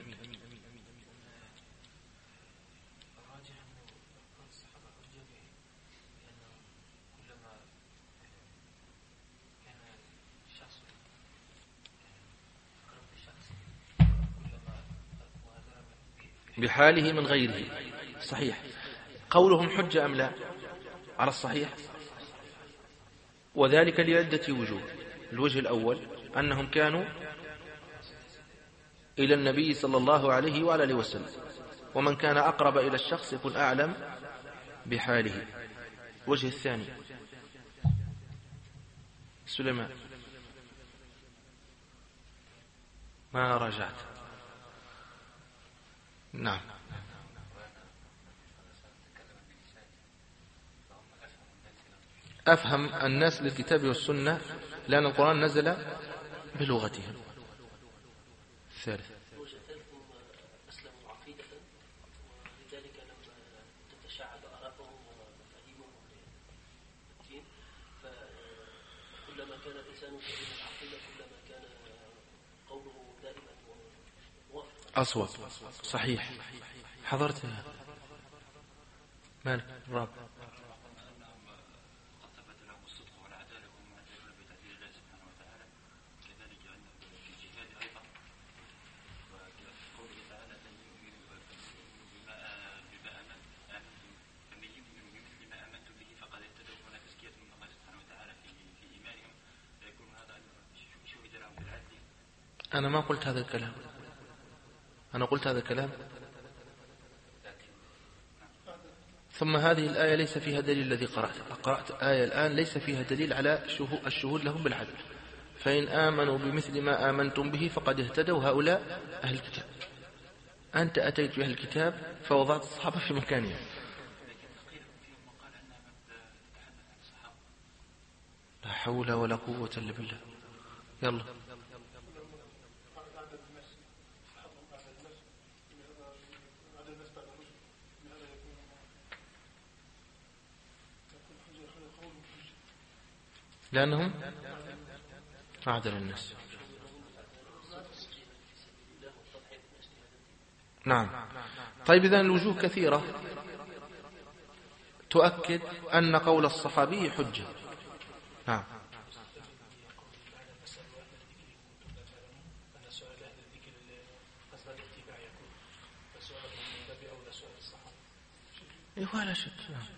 بحاله من غيره، صحيح. قولهم حجة أم لا؟ على الصحيح، وذلك لعدة وجوه. الوجه الأول أنهم كانوا إلى النبي صلى الله عليه وعلى آله وسلم، ومن كان أقرب إلى الشخص يكون أعلم بحاله. الوجه الثاني سليمان، ما رجعت. نعم. أفهم الناس للكتاب والسنة لأن القرآن نزل بلغتهم. الثالث أسلموا عقيدة، ولذلك لما تتشعب آراءهم ومفاهيمهم للدين، فكلما كان الإنسان سليم العقيدة كلما كان قوله دائما موافقا أصوب. صحيح. حضرتها مالك الرابع. أنا ما قلت هذا الكلام، أنا قلت هذا الكلام. ثم هذه الآية ليس فيها دليل. الذي قرأت آية الآن ليس فيها دليل على الشهود لهم بالعدل. فإن آمنوا بمثل ما آمنتم به فقد اهتدوا هؤلاء أهل الكتاب. أنت أتيت بأهل الكتاب فوضعت الصحابة في مكانهم. لا حول ولا قوة إلا بالله. يلا. لأنهم أعدل الناس. نعم. طيب إذن الوجوه كثيرة تؤكد أن قول الصحابي حجة. نعم. ولا شك.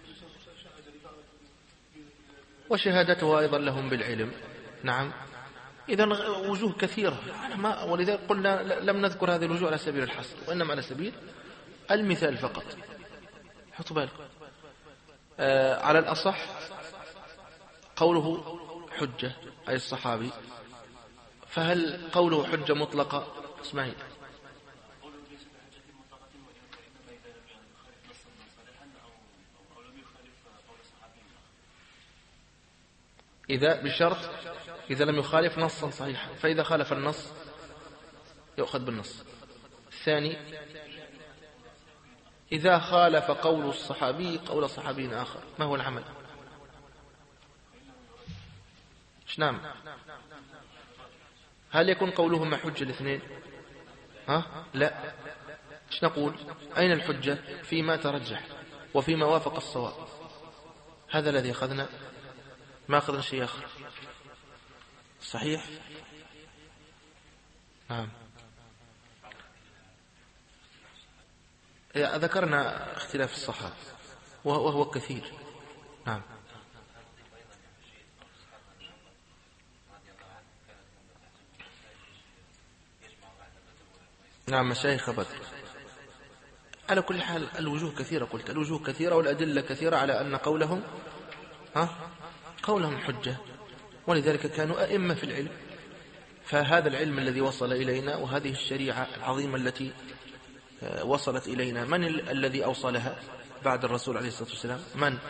وشهادته أيضا لهم بالعلم. نعم. إذن وجوه كثيرة، ولذلك قلنا لم نذكر هذه الوجوه على سبيل الحصر، وإنما على سبيل المثال فقط. حطوا بالك. على الأصح قوله حجة أي الصحابي، فهل قوله حجة مطلقة؟ اسمعي، إذا بشرط إذا لم يخالف نصا صحيحا، فإذا خالف النص يؤخذ بالنص. الثاني إذا خالف قول الصحابي قول صحابي آخر، ما هو العمل؟ نعم. هل يكون قولهما حجة الاثنين؟ لا. ايش نقول؟ أين الحجة؟ فيما ترجح وفيما وافق الصواب. هذا الذي أخذنا، ما أخذنا شيء آخر. صحيح؟ نعم. ذكرنا اختلاف الصحابة وهو كثير. نعم. نعم. مشايخ بدر. على كل حال الوجوه كثيرة، قلت الوجوه كثيرة والأدلة كثيرة على أن قولهم حجة، ولذلك كانوا أئمة في العلم. فهذا العلم الذي وصل إلينا وهذه الشريعة العظيمة التي وصلت إلينا، من الذي أوصلها بعد الرسول عليه الصلاة والسلام؟ من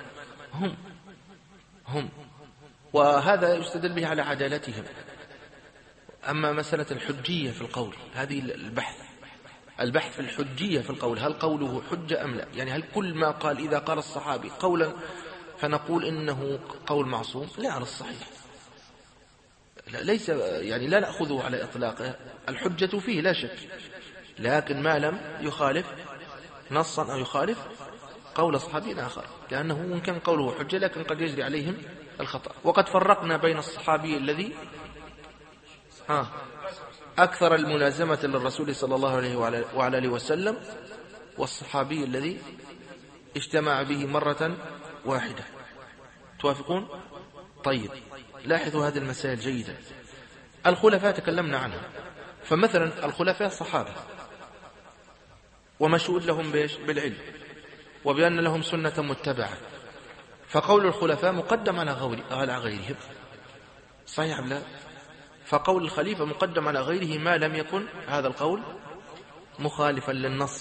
هم. وهذا يستدل به على عدالتهم. أما مسألة الحجية في القول، هذه البحث في الحجية في القول، هل قوله حجة أم لا؟ يعني هل كل ما قال إذا قال الصحابي قولا فنقول إنه قول معصوم؟ لا، على الصحيح. ليس يعني لا نأخذه على إطلاقه، الحجة فيه لا شك، لكن ما لم يخالف نصا أو يخالف قول صحابي آخر، لأنه إن كان قوله حجة لكن قد يجري عليهم الخطأ. وقد فرقنا بين الصحابي الذي أكثر الملازمة للرسول صلى الله عليه وعلى آله وسلم والصحابي الذي اجتمع به مرة واحدة. توافقون؟ طيب، لاحظوا هذه المسائل جيدا. الخلفاء تكلمنا عنها، فمثلا الخلفاء صحابة ومشهود لهم بالعلم وبأن لهم سنة متبعة، فقول الخلفاء مقدم على غيرهم، صحيح لا؟ فقول الخليفة مقدم على غيره ما لم يكن هذا القول مخالفا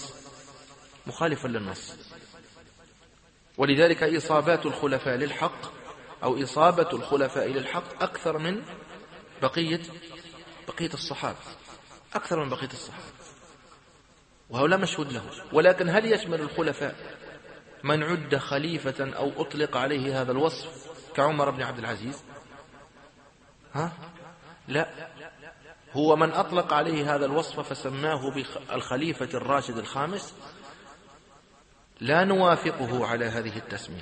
للنص. ولذلك إصابات الخلفاء للحق أو إصابة الخلفاء للحق أكثر من بقية الصحابة، أكثر من بقية الصحابة، وهؤلاء مشهود له. ولكن هل يشمل الخلفاء من عد خليفة أو أطلق عليه هذا الوصف كعمر بن عبد العزيز؟ لا، هو من أطلق عليه هذا الوصف فسماه بالخليفة الراشد الخامس لا نوافقه على هذه التسمية،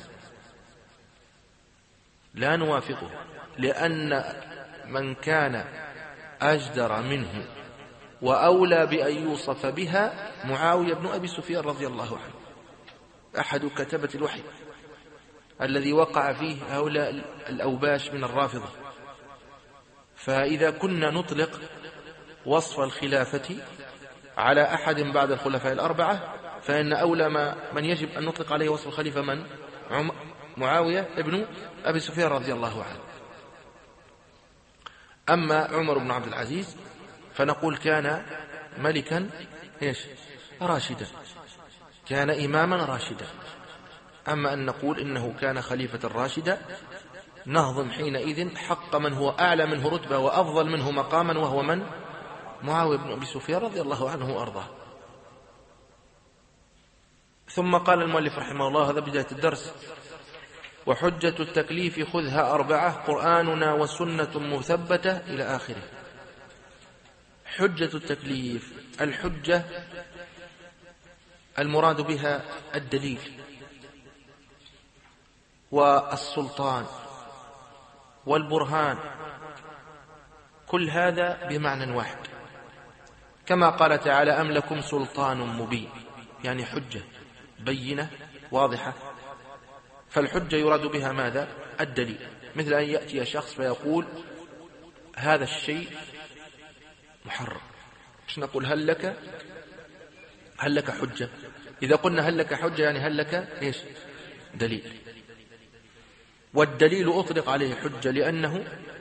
لا نوافقه، لأن من كان أجدر منه وأولى بأن يوصف بها معاوية بن أبي سفيان رضي الله عنه، أحد كتبة الوحي الذي وقع فيه هؤلاء الأوباش من الرافضة. فإذا كنا نطلق وصف الخلافة على أحد بعد الخلفاء الأربعة فإن أولى من يجب أن نطلق عليه وصف الخليفة من؟ معاوية ابن أبي سفيان رضي الله عنه. أما عمر بن عبد العزيز فنقول كان ملكا راشدا، كان إماما راشدا. أما أن نقول إنه كان خليفة راشدا نهضم حينئذ حق من هو أعلى منه رتبة وأفضل منه مقاما، وهو من؟ معاوية بن أبي سفيان رضي الله عنه وأرضاه. ثم قال المؤلف رحمه الله، هذا بداية الدرس: وحجة التكليف خذها 4 قرآننا وسنة مثبتة إلى آخره. حجة التكليف، الحجة المراد بها الدليل والسلطان والبرهان، كل هذا بمعنى واحد، كما قال تعالى: أم لكم سلطان مبين، يعني حجة بينة واضحة. فالحجة يراد بها ماذا؟ الدليل، مثل أن يأتي شخص فيقول هذا الشيء محرم، مش نقول هل لك حجة؟ إذا قلنا هل لك حجة يعني هل لك دليل. والدليل أطلق عليه حجة لأنه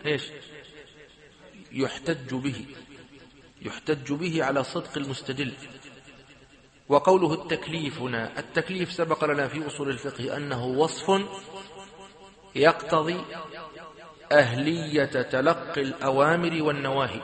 يحتج به على صدق المستدل. وقوله التكليف هنا، التكليف سبق لنا في أصول الفقه أنه وصف يقتضي أهلية تلقي الأوامر والنواهي.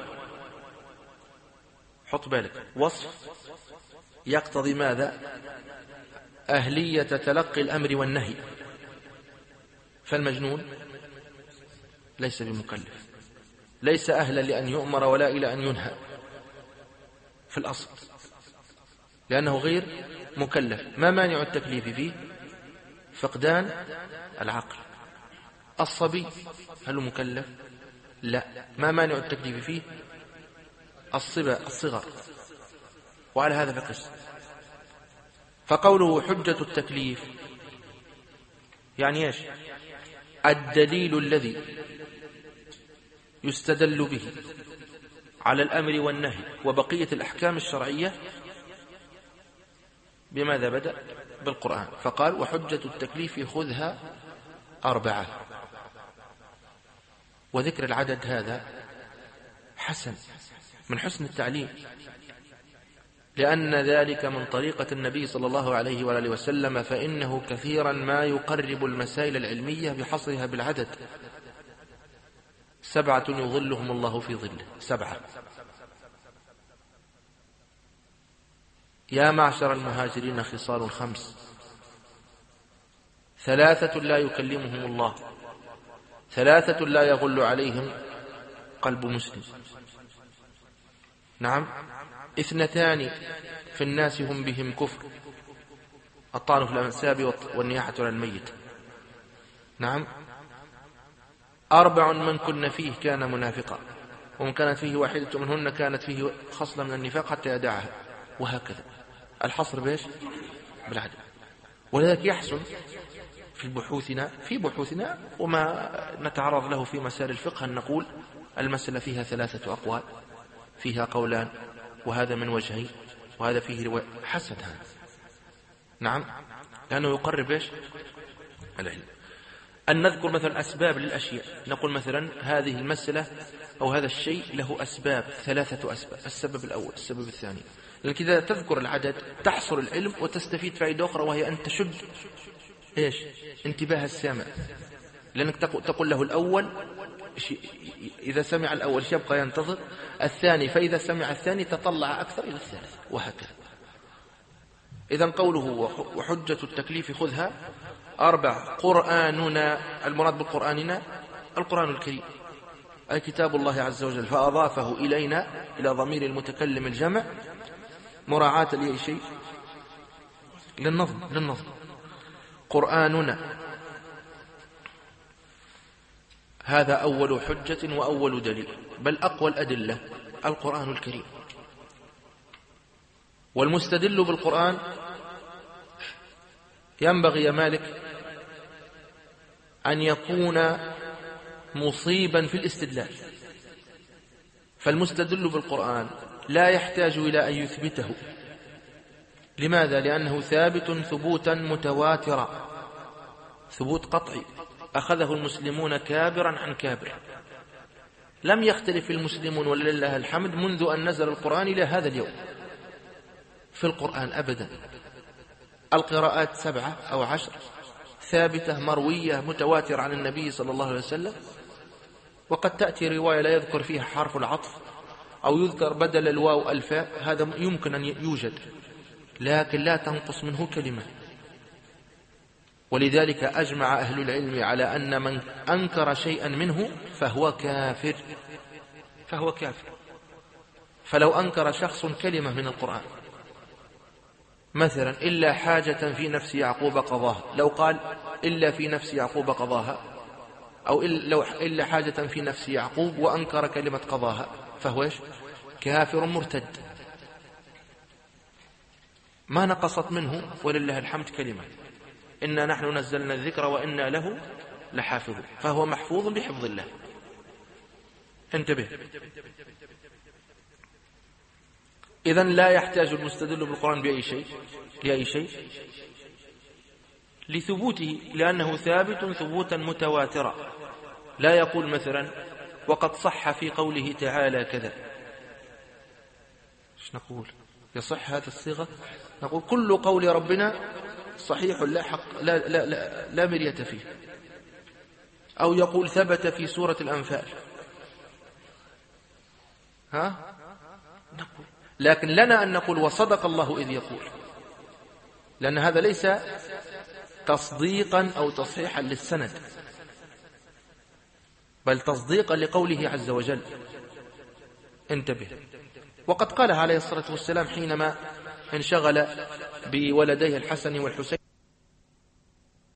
حط بالك، وصف يقتضي ماذا؟ أهلية تلقي الأمر والنهي. فالمجنون ليس بمكلف، ليس أهلا لأن يؤمر ولا إلى أن ينهى في الأصل، لأنه غير مكلف. ما مانع التكليف فيه؟ فقدان العقل. الصبي هل مكلف؟ لا. ما مانع التكليف فيه؟ الصغر. وعلى هذا فقس. فقوله حجة التكليف يعني الدليل الذي يستدل به على الأمر والنهي وبقية الأحكام الشرعية. بماذا بدأ؟ بالقرآن، فقال: وحجة التكليف خذها 4. وذكر العدد هذا حسن، من حسن التعليم، لأن ذلك من طريقة النبي صلى الله عليه وآله وسلم، فإنه كثيرا ما يقرب المسائل العلمية بحصرها بالعدد. 7 يظلهم الله في ظله. 7. يا معشر المهاجرين خصال 5: 3 لا يكلمهم الله، 3 لا يغل عليهم قلب مسلم. نعم. 2 في الناس هم بهم كفر، الطعن في الأنساب والنياحة على الميت. نعم. 4 من كن فيه كان منافقا، ومن كانت فيه واحدة منهن كانت فيه خصلة من النفاق حتى يدعها، وهكذا. الحصر بإيش؟ بالعدد. ولذلك يحسن في بحوثنا وما نتعرض له في مسائل الفقه أن نقول المسألة فيها 3 أقوال، فيها قولان، وهذا من وجهين، وهذا فيه رواية، حسن هذا. نعم. لأنه يقرب إيش؟ العلم. أن نذكر مثلا أسباب للأشياء، نقول مثلا هذه المسألة أو هذا الشيء له أسباب، 3 أسباب، السبب الأول، السبب الثاني. لأنك إذا تذكر العدد تحصر العلم وتستفيد فائدة أخرى، وهي أن تشد إيش؟ انتباه السامع، لأنك تقول له الأول، إذا سمع الأول يبقى ينتظر الثاني، فإذا سمع الثاني تطلع أكثر إلى الثالث، وهكذا. إذن قوله وحجة التكليف خذها 4. قرآننا، المراد بالقرآننا القرآن الكريم، أي كتاب الله عز وجل، فأضافه إلينا إلى ضمير المتكلم الجمع مراعاة لأي شيء؟ للنظم. قرآننا هذا أول حجة وأول دليل، بل أقوى الأدلة القرآن الكريم. والمستدل بالقرآن ينبغي يا مالك أن يكون مصيبا في الاستدلال، فالمستدل بالقرآن لا يحتاج إلى أن يثبته. لماذا؟ لأنه ثابت ثبوتا متواترا، ثبوت قطعي أخذه المسلمون كابرا عن كابر، لم يختلف المسلمون ولله الحمد منذ أن نزل القرآن إلى هذا اليوم في القرآن أبدا. القراءات 7 أو 10 ثابتة مروية متواترة عن النبي صلى الله عليه وسلم، وقد تأتي رواية لا يذكر فيها حرف العطف أو يذكر بدل الواو الفاء، هذا يمكن أن يوجد، لكن لا تنقص منه كلمة. ولذلك أجمع أهل العلم على أن من أنكر شيئا منه فهو كافر. فلو أنكر شخص كلمة من القرآن مثلا إلا حاجة في نفس يعقوب قضاها، لو قال إلا في نفس يعقوب قضاها، أو إلا حاجة في نفس يعقوب وأنكر كلمة قضاها، فهو إيش؟ كافر مرتد، ما نقصت منه ولله الحمد كلمة. إنا نحن نزلنا الذكر وإنا له لحافظ، فهو محفوظ بحفظ الله. انتبه. إذن لا يحتاج المستدل بالقرآن لأي شيء لثبوته، لأنه ثابت ثبوتا متواترا. لا يقول مثلا وقد صح في قوله تعالى كذا، ايش نقول؟ يصح هذا الصيغة؟ نقول كل قول ربنا صحيح لا حق لا مرية فيه. أو يقول ثبت في سورة الأنفال، نقول، لكن لنا أن نقول وصدق الله إذ يقول، لأن هذا ليس تصديقا أو تصحيحا للسند، بل تصديقا لقوله عز وجل. انتبه. وقد قالها عليه الصلاة والسلام حينما انشغل بولديه الحسن والحسين